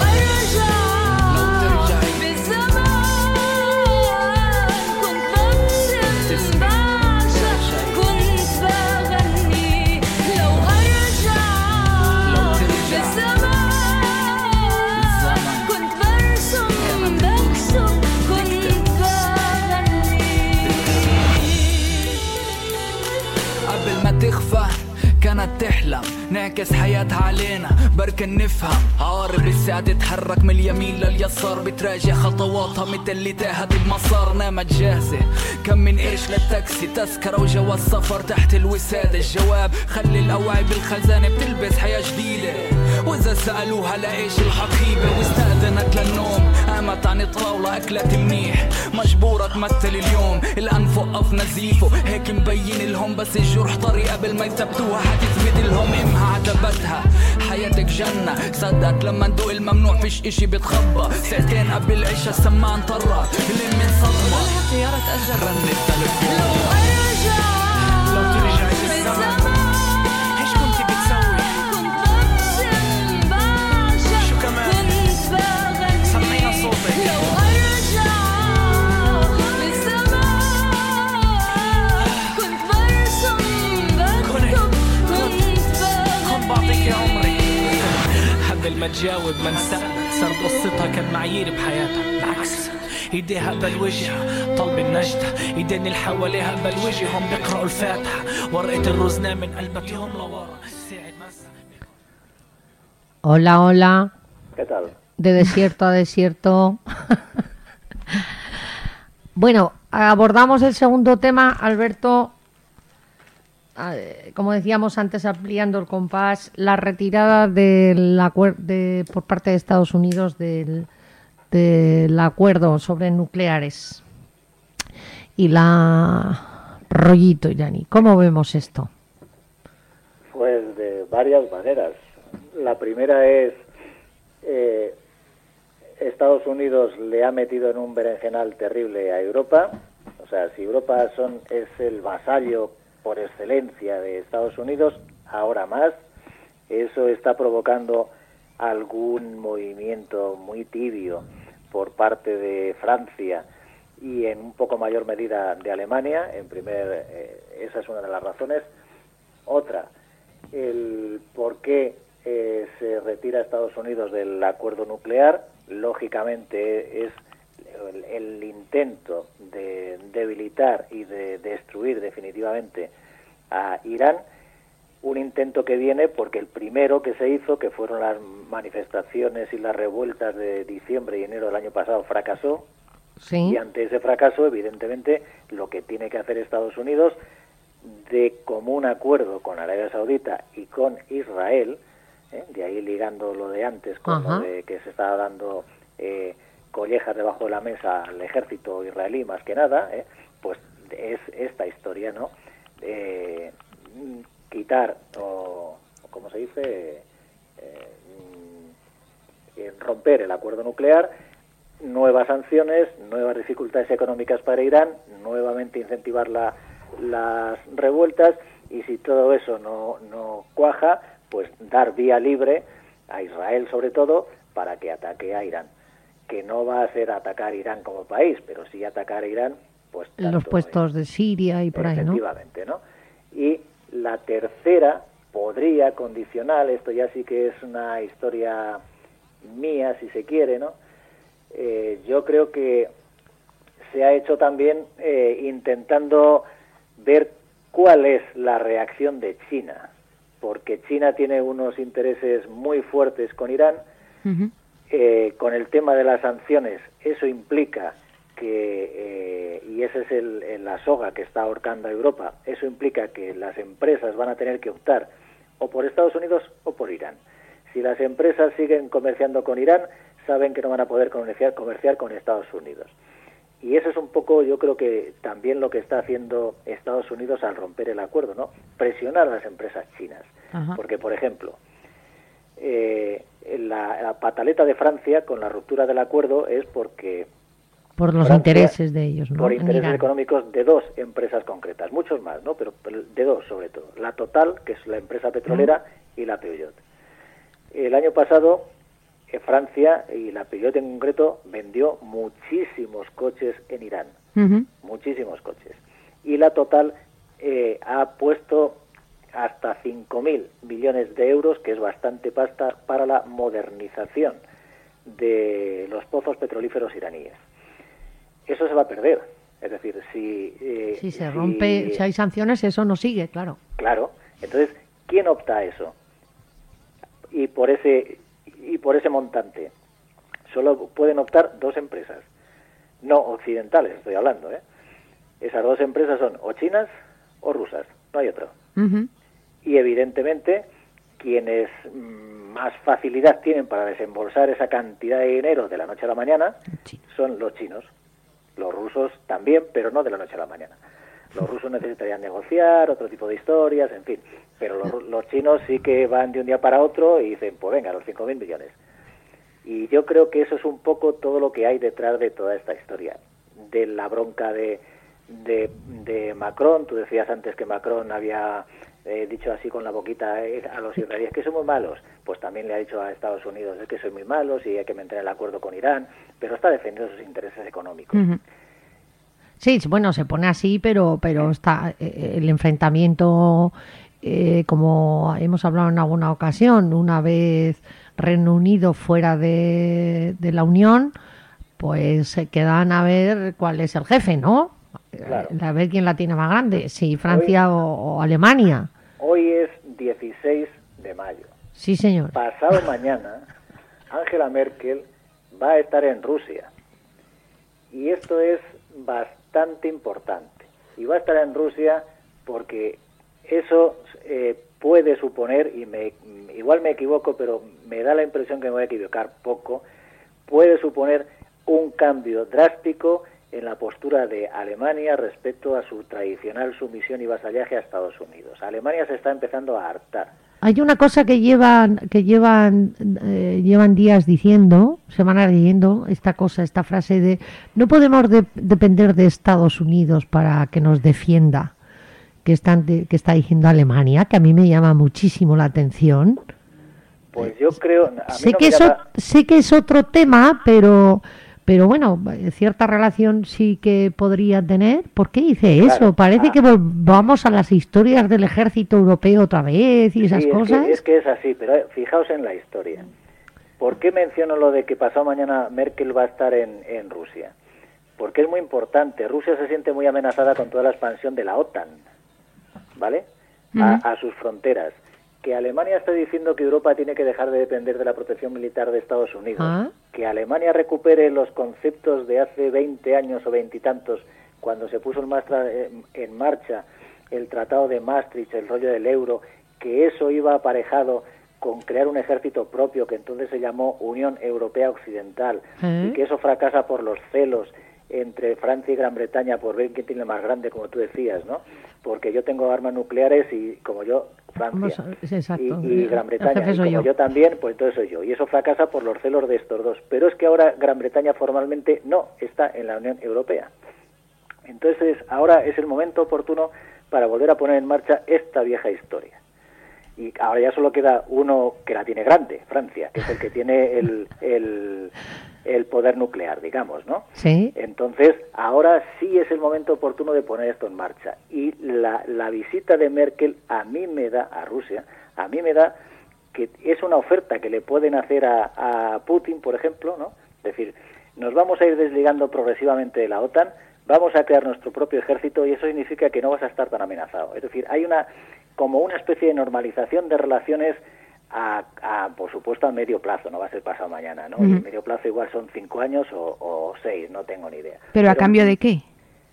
كانت تحلم نعكس حياتها علينا بركن نفهم عارب الساعة تتحرك من اليمين لليسار بتراجع خطواتها مثل اللي تاهت المسار نامت جاهزة كم من ايش للتاكسي تذكرة وجواز سفر تحت الوسادة الجواب خلي الأوعي بالخزانة بتلبس حياة جديدة وإذا سألوها لإيش الحقيبة واستأذنت للنوم قامت عن الطاولة أكلت منيح مجبورة تمثل اليوم الأنف وقف نزيفه هيك مبين لهم بس الجرح طري قبل ما يثبتوها حتثبت لهم إمها عتبتها حياتك جنة صدقت لما ندوق الممنوع فيش إشي بتخبى ساعتين قبل العشاء السماعة انطرت اللي من صدمة ولا الطيارة تأجر رن التليفون لو أرجع لو ترجعي بالزمن ايش كنت بتسوي كنت برسم بعشق شو كمان كنت بغني سمعينا صوتك لو أرجع بالزمن كنت برسم بكتب كنت بغني بعطيك يا عمري قبل ما تجاوب ما انسألت صار قصتها كان معايير بحياتها بالعكس ايديها قبل وجه طلب النجدة ايدين اللي حواليها قبل وجههم بيقرأوا الفاتحة ورقة الرزنة من قلبتهم لورا ساعد مسا. Hola, hola. ¿Qué tal? De desierto a desierto. Bueno, abordamos el segundo tema, Alberto. Como decíamos antes, ampliando el compás, la retirada del acuer- de, por parte de Estados Unidos del, del acuerdo sobre nucleares y la rollito iraní. ¿Cómo vemos esto? Pues de varias maneras. La primera es eh, Estados Unidos le ha metido en un berenjenal terrible a Europa. O sea, si Europa son es el vasallo por excelencia de Estados Unidos, ahora más, eso está provocando algún movimiento muy tibio por parte de Francia y en un poco mayor medida de Alemania. En primer, eh, esa es una de las razones. Otra, el por qué eh, se retira Estados Unidos del acuerdo nuclear, lógicamente es el, el intento de debilitar y de destruir definitivamente a Irán, un intento que viene porque el primero que se hizo, que fueron las manifestaciones y las revueltas de diciembre y enero del año pasado, fracasó. Sí. Y ante ese fracaso, evidentemente, lo que tiene que hacer Estados Unidos, de común acuerdo con Arabia Saudita y con Israel, ¿eh? De ahí ligando lo de antes con Ajá. lo de que se estaba dando eh, collejas debajo de la mesa al ejército israelí, más que nada, ¿eh? Pues es esta historia, ¿no? Eh, quitar, o, o como se dice, eh, eh, romper el acuerdo nuclear, nuevas sanciones, nuevas dificultades económicas para Irán, nuevamente incentivar la, las revueltas, y si todo eso no, no cuaja, pues dar vía libre a Israel sobre todo para que ataque a Irán, que no va a ser atacar Irán como país, pero sí atacar a Irán, pues tanto, los puestos eh, de Siria y por ahí, ¿no? Efectivamente, ¿no? Y la tercera podría, condicional, esto ya sí que es una historia mía, si se quiere, ¿no? Eh, yo creo que se ha hecho también eh, intentando ver ¿cuál es la reacción de China? Porque China tiene unos intereses muy fuertes con Irán. Uh-huh. Eh, con el tema de las sanciones, eso implica que, eh, y esa es el, el, la soga que está ahorcando a Europa, eso implica que las empresas van a tener que optar o por Estados Unidos o por Irán. Si las empresas siguen comerciando con Irán, saben que no van a poder comerciar, comerciar con Estados Unidos. Y eso es un poco, yo creo que también lo que está haciendo Estados Unidos al romper el acuerdo, ¿no? Presionar a las empresas chinas. Ajá. Porque, por ejemplo, eh, la, la pataleta de Francia con la ruptura del acuerdo es porque... Por los Francia, intereses de ellos, ¿no? Por intereses económicos de dos empresas concretas, muchos más, ¿no? Pero, pero de dos sobre todo. La Total, que es la empresa petrolera, uh-huh. y la Peugeot. El año pasado, eh, Francia, y la Peugeot en concreto, vendió muchísimos coches en Irán. Uh-huh. Muchísimos coches. Y la Total eh, ha puesto hasta cinco mil millones de euros, que es bastante pasta, para la modernización de los pozos petrolíferos iraníes. Eso se va a perder. Es decir, si... Eh, si se rompe, si, si hay sanciones, eso no sigue, claro. Claro. Entonces, ¿quién opta a eso? Y por ese y por ese montante solo pueden optar dos empresas, no occidentales, estoy hablando, ¿eh? Esas dos empresas son o chinas o rusas, no hay otro. Uh-huh. Y evidentemente quienes más facilidad tienen para desembolsar esa cantidad de dinero de la noche a la mañana son los chinos. Los rusos también, pero no de la noche a la mañana. Los rusos necesitarían negociar, otro tipo de historias, en fin. Pero los, los chinos sí que van de un día para otro y dicen, pues venga, los cinco mil millones. Y yo creo que eso es un poco todo lo que hay detrás de toda esta historia. De la bronca de, de, de Macron. Tú decías antes que Macron había eh, dicho así con la boquita eh, a los israelíes que son muy malos. Pues también le ha dicho a Estados Unidos es que soy muy malos y hay que mantener el acuerdo con Irán. Pero está defendiendo sus intereses económicos. Uh-huh. Sí, bueno, se pone así, pero pero está eh, el enfrentamiento, eh, como hemos hablado en alguna ocasión, una vez Reino Unido fuera de, de la Unión, pues se quedan a ver cuál es el jefe, ¿no? Claro. A ver quién la tiene más grande, si Francia hoy, o, o Alemania. Hoy es dieciséis de mayo. Sí, señor. Pasado mañana, Angela Merkel va a estar en Rusia. Y esto es bastante importante. Y va a estar en Rusia porque eso eh, puede suponer, y me, igual me equivoco, pero me da la impresión que me voy a equivocar poco, puede suponer un cambio drástico en la postura de Alemania respecto a su tradicional sumisión y vasallaje a Estados Unidos. Alemania se está empezando a hartar. Hay una cosa que llevan que llevan eh, llevan días diciendo, semanas diciendo esta cosa, esta frase de no podemos de, depender de Estados Unidos para que nos defienda, que están de, que está diciendo Alemania, que a mí me llama muchísimo la atención. Pues yo creo, a mí sé no que me es llama... o, sé que es otro tema, pero pero bueno, cierta relación sí que podría tener. ¿Por qué dice eso? Claro. Parece ah. que volvamos a las historias del ejército europeo otra vez y esas sí, es cosas. Que, es que es así, pero fijaos en la historia. ¿Por qué menciono lo de que pasado mañana Merkel va a estar en, en Rusia? Porque es muy importante. Rusia se siente muy amenazada con toda la expansión de la OTAN, ¿vale? Uh-huh. A, a sus fronteras. Que Alemania está diciendo que Europa tiene que dejar de depender de la protección militar de Estados Unidos. ¿Ah? Que Alemania recupere los conceptos de hace veinte años o veintitantos, cuando se puso en marcha el Tratado de Maastricht, el rollo del euro, que eso iba aparejado con crear un ejército propio, que entonces se llamó Unión Europea Occidental, ¿Eh? y que eso fracasa por los celos entre Francia y Gran Bretaña por ver quién tiene más grande, como tú decías, ¿no? Porque yo tengo armas nucleares y como yo, Francia Exacto. y, y Gran Bretaña, y como yo. yo también, pues entonces soy yo. Y eso fracasa por los celos de estos dos. Pero es que ahora Gran Bretaña formalmente no está en la Unión Europea. Entonces ahora es el momento oportuno para volver a poner en marcha esta vieja historia. Y ahora ya solo queda uno que la tiene grande, Francia, que es el que tiene el, el, el poder nuclear, digamos, ¿no? Sí. Entonces, ahora sí es el momento oportuno de poner esto en marcha. Y la, la visita de Merkel a mí me da, a Rusia, a mí me da que es una oferta que le pueden hacer a, a Putin, por ejemplo, ¿no? Es decir, nos vamos a ir desligando progresivamente de la OTAN, vamos a crear nuestro propio ejército y eso significa que no vas a estar tan amenazado. Es decir, hay una como una especie de normalización de relaciones a, a por supuesto, a medio plazo, no va a ser pasado mañana, ¿no? Uh-huh. Y medio plazo igual son cinco años o, o seis, no tengo ni idea. ¿Pero, ¿Pero a cambio de qué?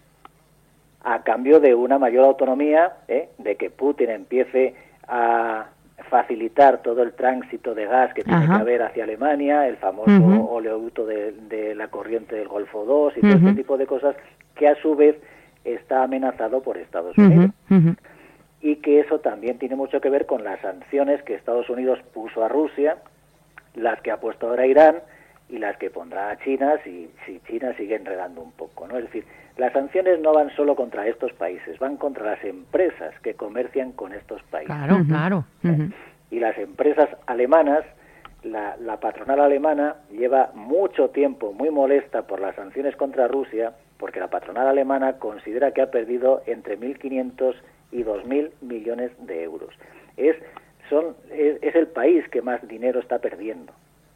A cambio de una mayor autonomía, ¿eh? De que Putin empiece a facilitar todo el tránsito de gas que tiene Ajá. que haber hacia Alemania, el famoso uh-huh. oleoducto de, de la corriente del Golfo dos y todo uh-huh. este tipo de cosas, que a su vez está amenazado por Estados Unidos. Uh-huh. Uh-huh. Y que eso también tiene mucho que ver con las sanciones que Estados Unidos puso a Rusia, las que ha puesto ahora Irán y las que pondrá a China si, si China sigue enredando un poco, ¿no? Es decir, las sanciones no van solo contra estos países, van contra las empresas que comercian con estos países. Claro, uh-huh. claro. Uh-huh. Y las empresas alemanas, la, la patronal alemana lleva mucho tiempo muy molesta por las sanciones contra Rusia, porque la patronal alemana considera que ha perdido entre mil quinientos y dos mil millones de euros. Es, son, es, es el país que más dinero está perdiendo,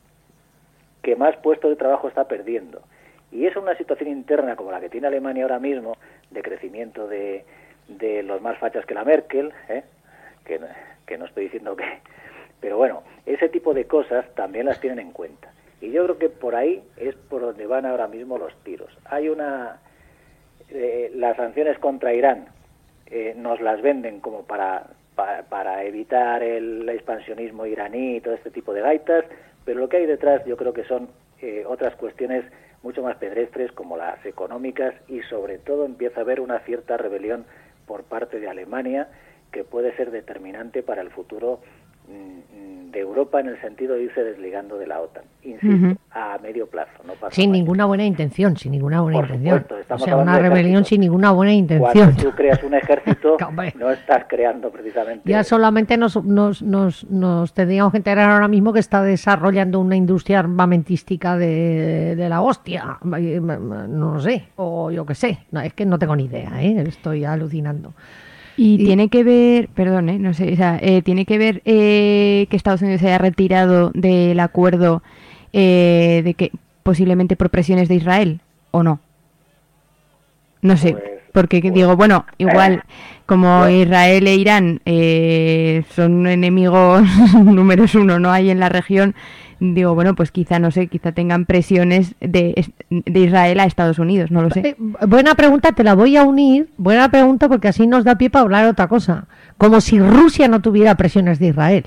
que más puestos de trabajo está perdiendo. Y es una situación interna como la que tiene Alemania ahora mismo, de crecimiento de, de los más fachas que la Merkel, ¿eh? que, que no estoy diciendo que... Pero bueno, ese tipo de cosas también las tienen en cuenta. Y yo creo que por ahí es por donde van ahora mismo los tiros. Hay una... Eh, las sanciones contra Irán eh, nos las venden como para, para, para evitar el expansionismo iraní y todo este tipo de gaitas, pero lo que hay detrás yo creo que son eh, otras cuestiones mucho más pedestres como las económicas y sobre todo empieza a haber una cierta rebelión por parte de Alemania que puede ser determinante para el futuro de Europa en el sentido de irse desligando de la OTAN, insisto, uh-huh. a medio plazo. No pasa sin mal. ninguna buena intención, sin ninguna buena Por intención. Supuesto, o sea, una rebelión sin ninguna buena intención. Cuando tú creas un ejército, no estás creando precisamente... Ya solamente nos, nos, nos, nos tendríamos que enterar ahora mismo que está desarrollando una industria armamentística de, de la hostia, no sé, o yo qué sé, no, es que no tengo ni idea, ¿eh? Estoy alucinando. Y, y tiene que ver, perdón, ¿eh? no sé, o sea, eh, tiene que ver eh, que Estados Unidos se haya retirado del acuerdo eh, de que posiblemente por presiones de Israel, ¿o no? No sé, pues, porque pues, digo, bueno, igual eh, como bueno. Israel e Irán eh, son enemigos números uno, no hay en la región, digo, bueno, pues quizá, no sé, quizá tengan presiones de, de Israel a Estados Unidos, no lo sé. Eh, buena pregunta, te la voy a unir, buena pregunta porque así nos da pie para hablar otra cosa, como si Rusia no tuviera presiones de Israel.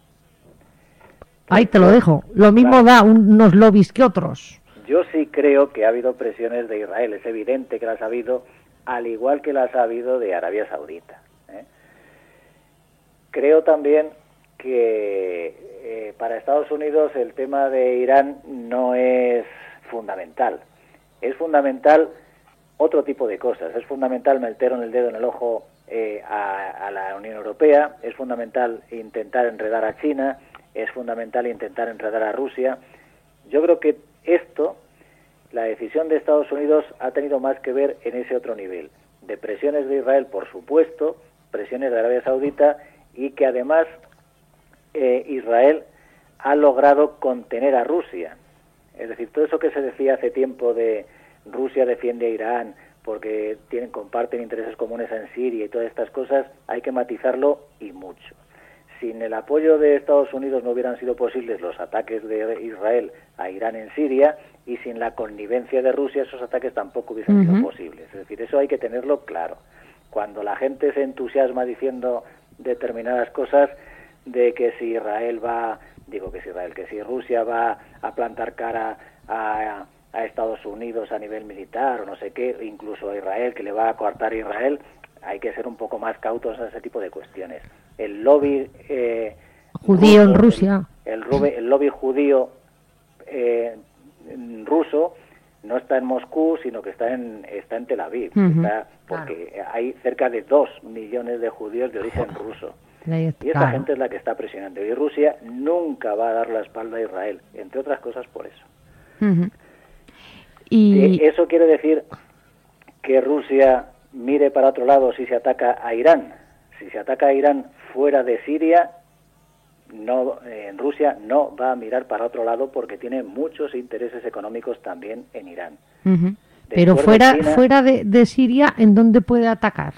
Ahí te lo dejo, lo mismo da unos lobbies que otros. Yo sí creo que ha habido presiones de Israel, es evidente que las ha habido, al igual que las ha habido de Arabia Saudita. ¿eh? Creo también que eh, para Estados Unidos el tema de Irán no es fundamental. Es fundamental otro tipo de cosas. Es fundamental meter el dedo en el ojo eh, a, a la Unión Europea, es fundamental intentar enredar a China, es fundamental intentar enredar a Rusia. Yo creo que esto, la decisión de Estados Unidos ha tenido más que ver en ese otro nivel. De presiones de Israel, por supuesto, presiones de Arabia Saudita y que además eh, Israel ha logrado contener a Rusia. Es decir, todo eso que se decía hace tiempo de Rusia defiende a Irán porque tienen, comparten intereses comunes en Siria y todas estas cosas, hay que matizarlo y mucho. Sin el apoyo de Estados Unidos no hubieran sido posibles los ataques de Israel a Irán en Siria y sin la connivencia de Rusia esos ataques tampoco hubiesen uh-huh. sido posibles. Es decir, eso hay que tenerlo claro. Cuando la gente se entusiasma diciendo determinadas cosas de que si Israel va, digo que si Israel, que si Rusia va a plantar cara a, a Estados Unidos a nivel militar o no sé qué, incluso a Israel, que le va a coartar a Israel, hay que ser un poco más cautos en ese tipo de cuestiones. El lobby eh, judío ruso, en Rusia, el, el, el lobby judío eh, ruso no está en Moscú, sino que está en está en Tel Aviv, uh-huh. está, porque claro. hay cerca de dos millones de judíos de origen uh-huh. ruso. Y esa claro. gente es la que está presionando. Y Rusia nunca va a dar la espalda a Israel, entre otras cosas por eso. Uh-huh. Y eso quiere decir que Rusia mire para otro lado si se ataca a Irán. Si se ataca a Irán fuera de Siria, no, en Rusia no va a mirar para otro lado porque tiene muchos intereses económicos también en Irán. Uh-huh. Pero fuera, de China, fuera de, de Siria, ¿en dónde puede atacar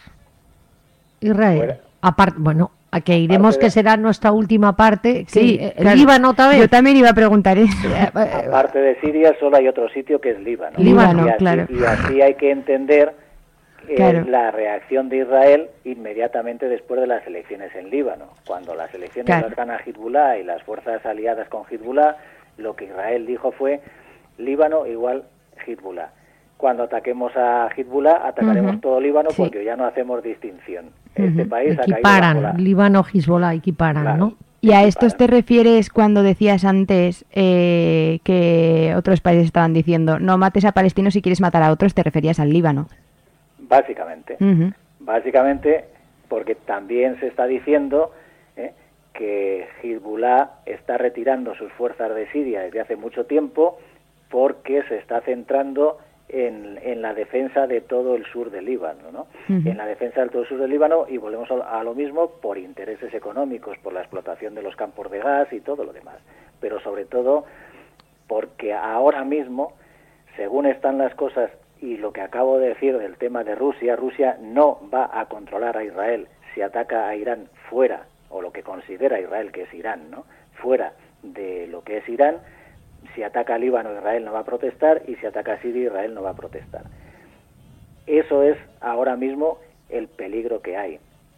Israel? Aparte, bueno, a que iremos, que será nuestra última parte. Sí, que, claro. Líbano otra vez. Yo también iba a preguntar eso. Aparte de Siria, solo hay otro sitio que es Líbano. Líbano, y así, claro. Y así hay que entender eh, claro. la reacción de Israel inmediatamente después de las elecciones en Líbano. Cuando las elecciones claro. las gana Hezbollah y las fuerzas aliadas con Hezbollah, lo que Israel dijo fue Líbano igual Hezbollah. Cuando ataquemos a Hezbollah, atacaremos uh-huh. todo Líbano, sí. porque ya no hacemos distinción. Este uh-huh. país equiparan, ha caído Líbano, Hezbollah, equiparan, claro. ¿no? ¿Y a estos te refieres cuando decías antes eh, que otros países estaban diciendo no mates a palestinos si quieres matar a otros? ¿Te referías al Líbano? Básicamente. Uh-huh. Básicamente porque también se está diciendo eh, que Hezbollah está retirando sus fuerzas de Siria desde hace mucho tiempo porque se está centrando En, en la defensa de todo el sur del Líbano, ¿no? Uh-huh. En la defensa del todo el sur del Líbano, y volvemos a, a lo mismo por intereses económicos, por la explotación de los campos de gas y todo lo demás, pero sobre todo porque ahora mismo, según están las cosas y lo que acabo de decir del tema de Rusia, Rusia no va a controlar a Israel si ataca a Irán fuera, o lo que considera Israel que es Irán, ¿no? Fuera de lo que es Irán. Si ataca a Líbano, Israel no va a protestar, y si ataca a Siria, Israel no va a protestar. Eso es ahora mismo el peligro que hay.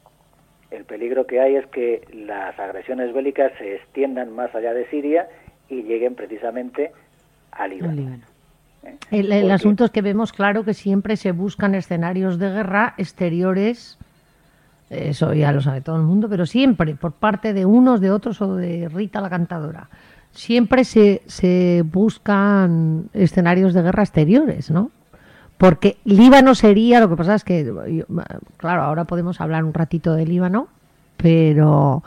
El peligro que hay es que las agresiones bélicas se extiendan más allá de Siria y lleguen precisamente a Líbano. El, Líbano. ¿Eh? el, el asunto es que vemos claro que siempre se buscan escenarios de guerra exteriores, eso ya lo sabe todo el mundo, pero siempre por parte de unos, de otros o de Rita la cantadora. Siempre se, se buscan escenarios de guerra exteriores, ¿no? Porque Líbano sería, lo que pasa es que, yo, claro, ahora podemos hablar un ratito de Líbano, pero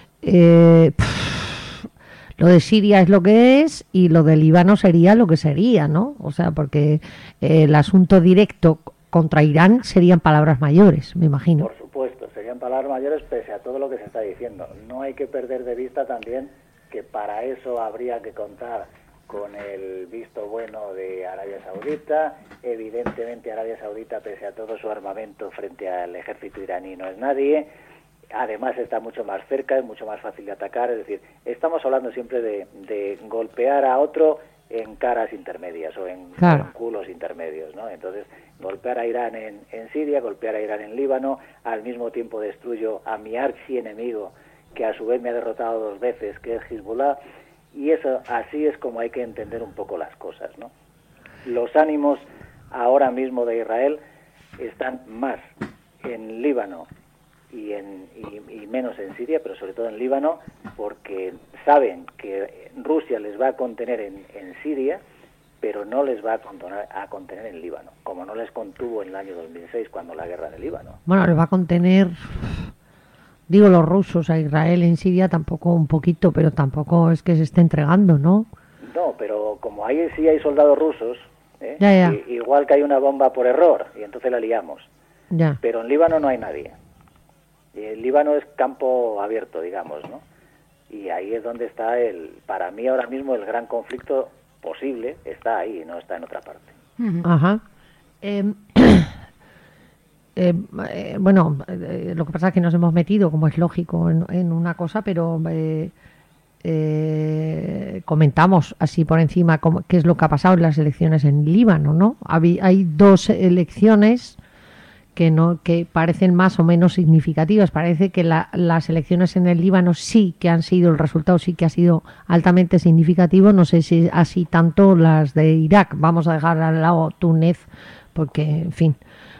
eh, pff, lo de Siria es lo que es y lo de Líbano sería lo que sería, ¿no? O sea, porque eh, el asunto directo contra Irán serían palabras mayores, me imagino. Por supuesto, serían palabras mayores pese a todo lo que se está diciendo. No hay que perder de vista también que para eso habría que contar con el visto bueno de Arabia Saudita. Evidentemente Arabia Saudita, pese a todo su armamento frente al ejército iraní, no es nadie. Además está mucho más cerca, es mucho más fácil de atacar. Es decir, estamos hablando siempre de, de golpear a otro en caras intermedias o en, claro. en culos intermedios, ¿no? Entonces, golpear a Irán en, en Siria, golpear a Irán en Líbano, al mismo tiempo destruyo a mi archienemigo, que a su vez me ha derrotado dos veces, que es Hezbollah, y eso así es como hay que entender un poco las cosas, ¿no? Los ánimos ahora mismo de Israel están más en Líbano y, en, y, y menos en Siria, pero sobre todo en Líbano, porque saben que Rusia les va a contener en, en Siria, pero no les va a contener, a contener en Líbano, como no les contuvo en el año dos mil seis, cuando la guerra de Líbano. Bueno, les va a contener... Digo, los rusos a Israel en Siria tampoco un poquito, pero tampoco es que se esté entregando, ¿no? No, pero como ahí sí hay soldados rusos, ¿eh? ya, ya. Y, igual que hay una bomba por error, y entonces la liamos. Ya. Pero en Líbano no hay nadie. Y el Líbano es campo abierto, digamos, ¿no? Y ahí es donde está, el, para mí ahora mismo, el gran conflicto posible, está ahí, no está en otra parte. Ajá. Eh... Eh, eh, bueno, eh, lo que pasa es que nos hemos metido, como es lógico, en, en una cosa, pero eh, eh, comentamos así por encima cómo, qué es lo que ha pasado en las elecciones en Líbano, ¿no? Hay, hay dos elecciones que no que parecen más o menos significativas. Parece que la, las elecciones en el Líbano sí que han sido, el resultado sí que ha sido altamente significativo. No sé si así tanto las de Irak. Vamos a dejar al lado Túnez porque, en fin...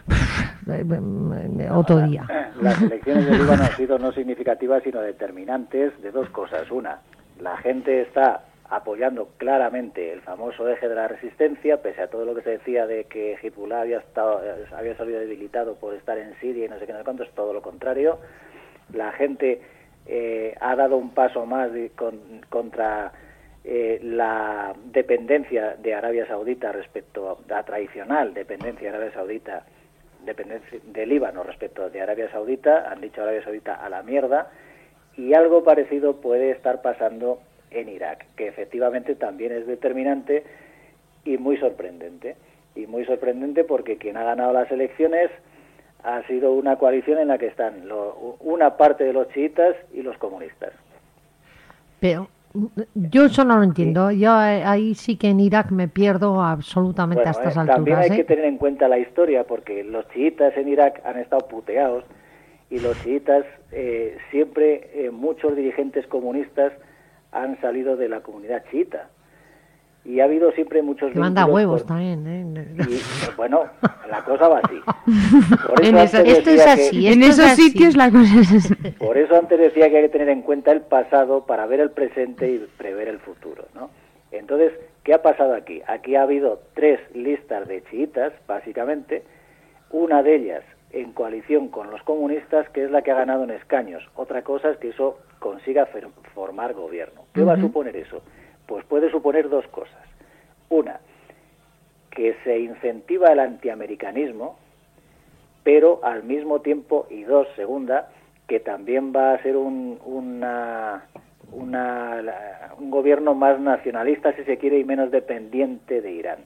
otro no, día. La, las elecciones de Líbano han sido no significativas sino determinantes de dos cosas. Una, la gente está apoyando claramente el famoso eje de la resistencia, pese a todo lo que se decía de que Hezbollah había estado, había salido debilitado por estar en Siria y no sé qué, no sé cuánto, es todo lo contrario. La gente eh, ha dado un paso más de, con, contra eh, la dependencia de Arabia Saudita respecto a la tradicional dependencia de Arabia Saudita dependencia de Líbano respecto de Arabia Saudita. Han dicho a Arabia Saudita a la mierda, y algo parecido puede estar pasando en Irak, que efectivamente también es determinante y muy sorprendente. Y muy sorprendente porque quien ha ganado las elecciones ha sido una coalición en la que están lo, una parte de los chiitas y los comunistas. Pero yo eso no lo entiendo. Yo ahí sí que en Irak me pierdo absolutamente bueno, a estas eh, alturas. También hay ¿eh? que tener en cuenta la historia, porque los chiitas en Irak han estado puteados y los chiitas eh, siempre, eh, muchos dirigentes comunistas han salido de la comunidad chiita. Y ha habido siempre muchos... Que manda huevos por... también, ¿eh? Y, bueno, la cosa va así. Por eso en eso, esto es así. Que, esto en es esos así. sitios la cosa es así. Por eso antes decía que hay que tener en cuenta el pasado para ver el presente y prever el futuro, ¿no? Entonces, ¿qué ha pasado aquí? Aquí ha habido tres listas de chiitas, básicamente, una de ellas en coalición con los comunistas, que es la que ha ganado en escaños. Otra cosa es que eso consiga formar gobierno. ¿Qué uh-huh. va a suponer eso? Pues puede suponer dos cosas. Una, que se incentiva el antiamericanismo, pero al mismo tiempo, y dos, segunda, que también va a ser un, una, una, un gobierno más nacionalista, si se quiere, y menos dependiente de Irán.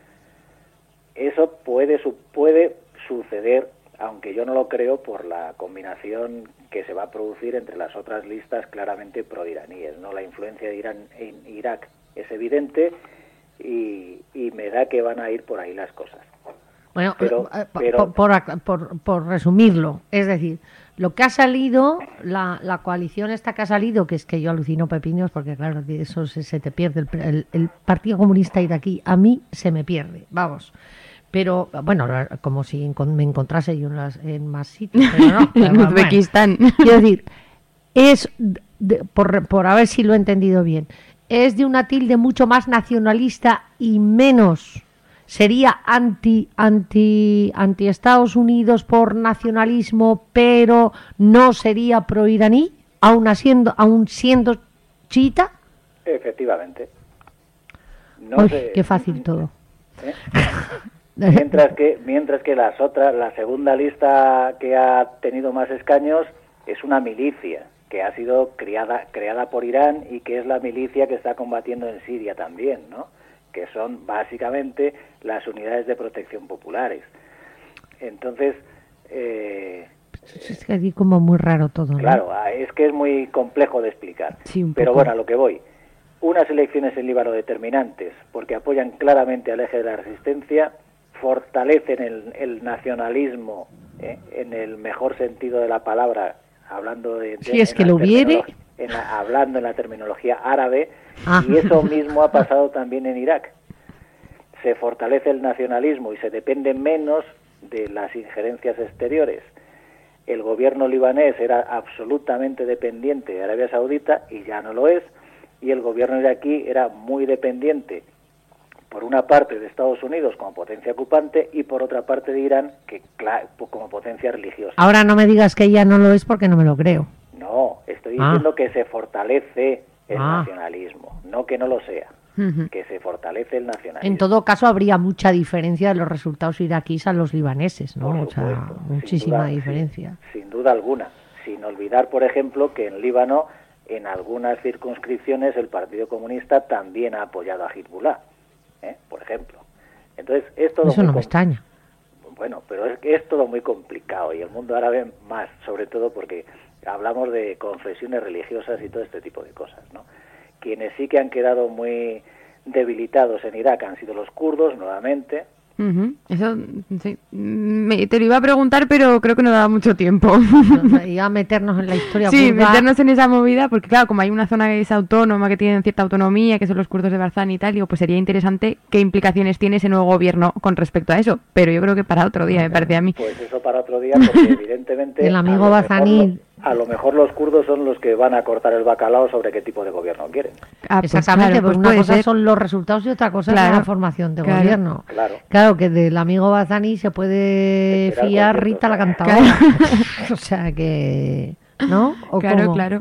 Eso puede, puede suceder, aunque yo no lo creo, por la combinación que se va a producir entre las otras listas claramente proiraníes, ¿no? La influencia de Irán en Irak es evidente y, y me da que van a ir por ahí las cosas. Bueno, pero, por, pero... por, por, por resumirlo, es decir, lo que ha salido, la, la coalición esta que ha salido, que es que yo alucino pepinos, porque claro, eso se, se te pierde, el, el, el Partido Comunista iraquí, a mí se me pierde, vamos. Pero, bueno, como si me encontrase yo en, las, en más sitios. Pero no, pero, en Uzbekistán. Bueno, quiero decir, es, de, por, por a ver si lo he entendido bien, es de una tilde mucho más nacionalista y menos, sería anti, anti, anti Estados Unidos por nacionalismo, pero no sería pro-iraní, aún siendo, aún siendo chiita. Efectivamente. No Uy, sé, qué fácil todo. ¿eh? Mientras que, mientras que las otras, la segunda lista que ha tenido más escaños es una milicia que ha sido criada, creada por Irán y que es la milicia que está combatiendo en Siria también, ¿no? Que son básicamente las unidades de protección populares. Entonces, eh, es que aquí como muy raro todo, ¿no? Claro, es que es muy complejo de explicar. Sí, un Pero poco. bueno, a lo que voy. Unas elecciones en Líbano determinantes, porque apoyan claramente al eje de la resistencia, fortalecen el, el nacionalismo, ¿eh? En el mejor sentido de la palabra, hablando de, de si es que lo hubiere, en la, hablando en la terminología árabe, ah. y eso mismo ha pasado también en Irak. Se fortalece el nacionalismo y se depende menos de las injerencias exteriores. El gobierno libanés era absolutamente dependiente de Arabia Saudita y ya no lo es, y el gobierno iraquí era muy dependiente por una parte de Estados Unidos como potencia ocupante y por otra parte de Irán que como potencia religiosa. Ahora no me digas que ella no lo es porque no me lo creo. No, estoy ah. diciendo que se fortalece el ah. nacionalismo, no que no lo sea, uh-huh. que se fortalece el nacionalismo. En todo caso habría mucha diferencia de los resultados iraquíes a los libaneses, ¿no? Por supuesto, o sea, muchísima duda, diferencia. Sin, sin duda alguna, sin olvidar, por ejemplo, que en Líbano, en algunas circunscripciones, el Partido Comunista también ha apoyado a Hezbollah. ¿Eh? Por ejemplo. Entonces, es todo Eso muy no me extraña. Bueno, pero es que es todo muy complicado y el mundo árabe más, sobre todo porque hablamos de confesiones religiosas y todo este tipo de cosas, ¿no? Quienes sí que han quedado muy debilitados en Irak han sido los kurdos, nuevamente. Uh-huh. Eso, sí. Me, te lo iba a preguntar, pero creo que no daba mucho tiempo. Y a meternos en la historia Sí, kurda. meternos en esa movida, porque claro, como hay una zona que es autónoma, que tienen cierta autonomía, que son los kurdos de Barzán y tal, digo, pues sería interesante qué implicaciones tiene ese nuevo gobierno con respecto a eso. Pero yo creo que para otro día, me parece a mí. Pues eso para otro día, porque evidentemente... El amigo Barzani... A lo mejor los kurdos son los que van a cortar el bacalao sobre qué tipo de gobierno quieren. Ah, pues exactamente, claro, pues pues una cosa ser. son los resultados y otra cosa claro, es la formación de claro, gobierno. Claro. Claro, que del amigo Barzani se puede Esperar fiar Rita la cantadora. Claro. O sea que... ¿No? ¿O claro, cómo? claro.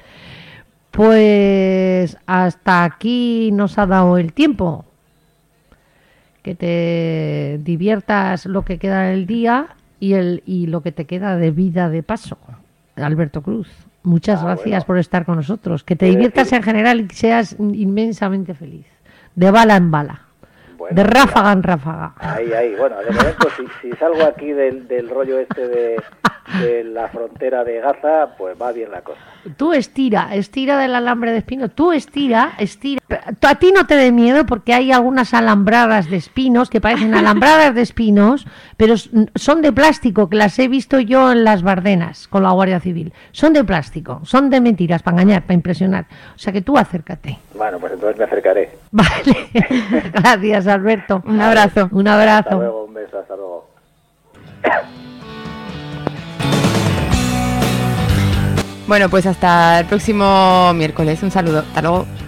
Pues hasta aquí nos ha dado el tiempo. Que te diviertas lo que queda del día y, el, y lo que te queda de vida de paso. Alberto Cruz, muchas ah, gracias bueno. por estar con nosotros. Que te diviertas en general y seas inmensamente feliz. De bala en bala. Bueno, de ráfaga en ráfaga. Ahí, ahí. Bueno, de momento, si, si salgo aquí del, del rollo este de, de la frontera de Gaza, pues va bien la cosa. Tú estira, estira del alambre de espinos. Tú estira, estira. A ti no te dé miedo porque hay algunas alambradas de espinos que parecen alambradas de espinos, pero son de plástico, que las he visto yo en las Bardenas con la Guardia Civil. Son de plástico, son de mentiras, para engañar, para impresionar. O sea que tú acércate. Bueno, pues entonces me acercaré. Vale. Gracias, Alberto. Un abrazo. Un abrazo. Hasta luego, un beso, hasta luego. Bueno, pues hasta el próximo miércoles. Un saludo. Hasta luego.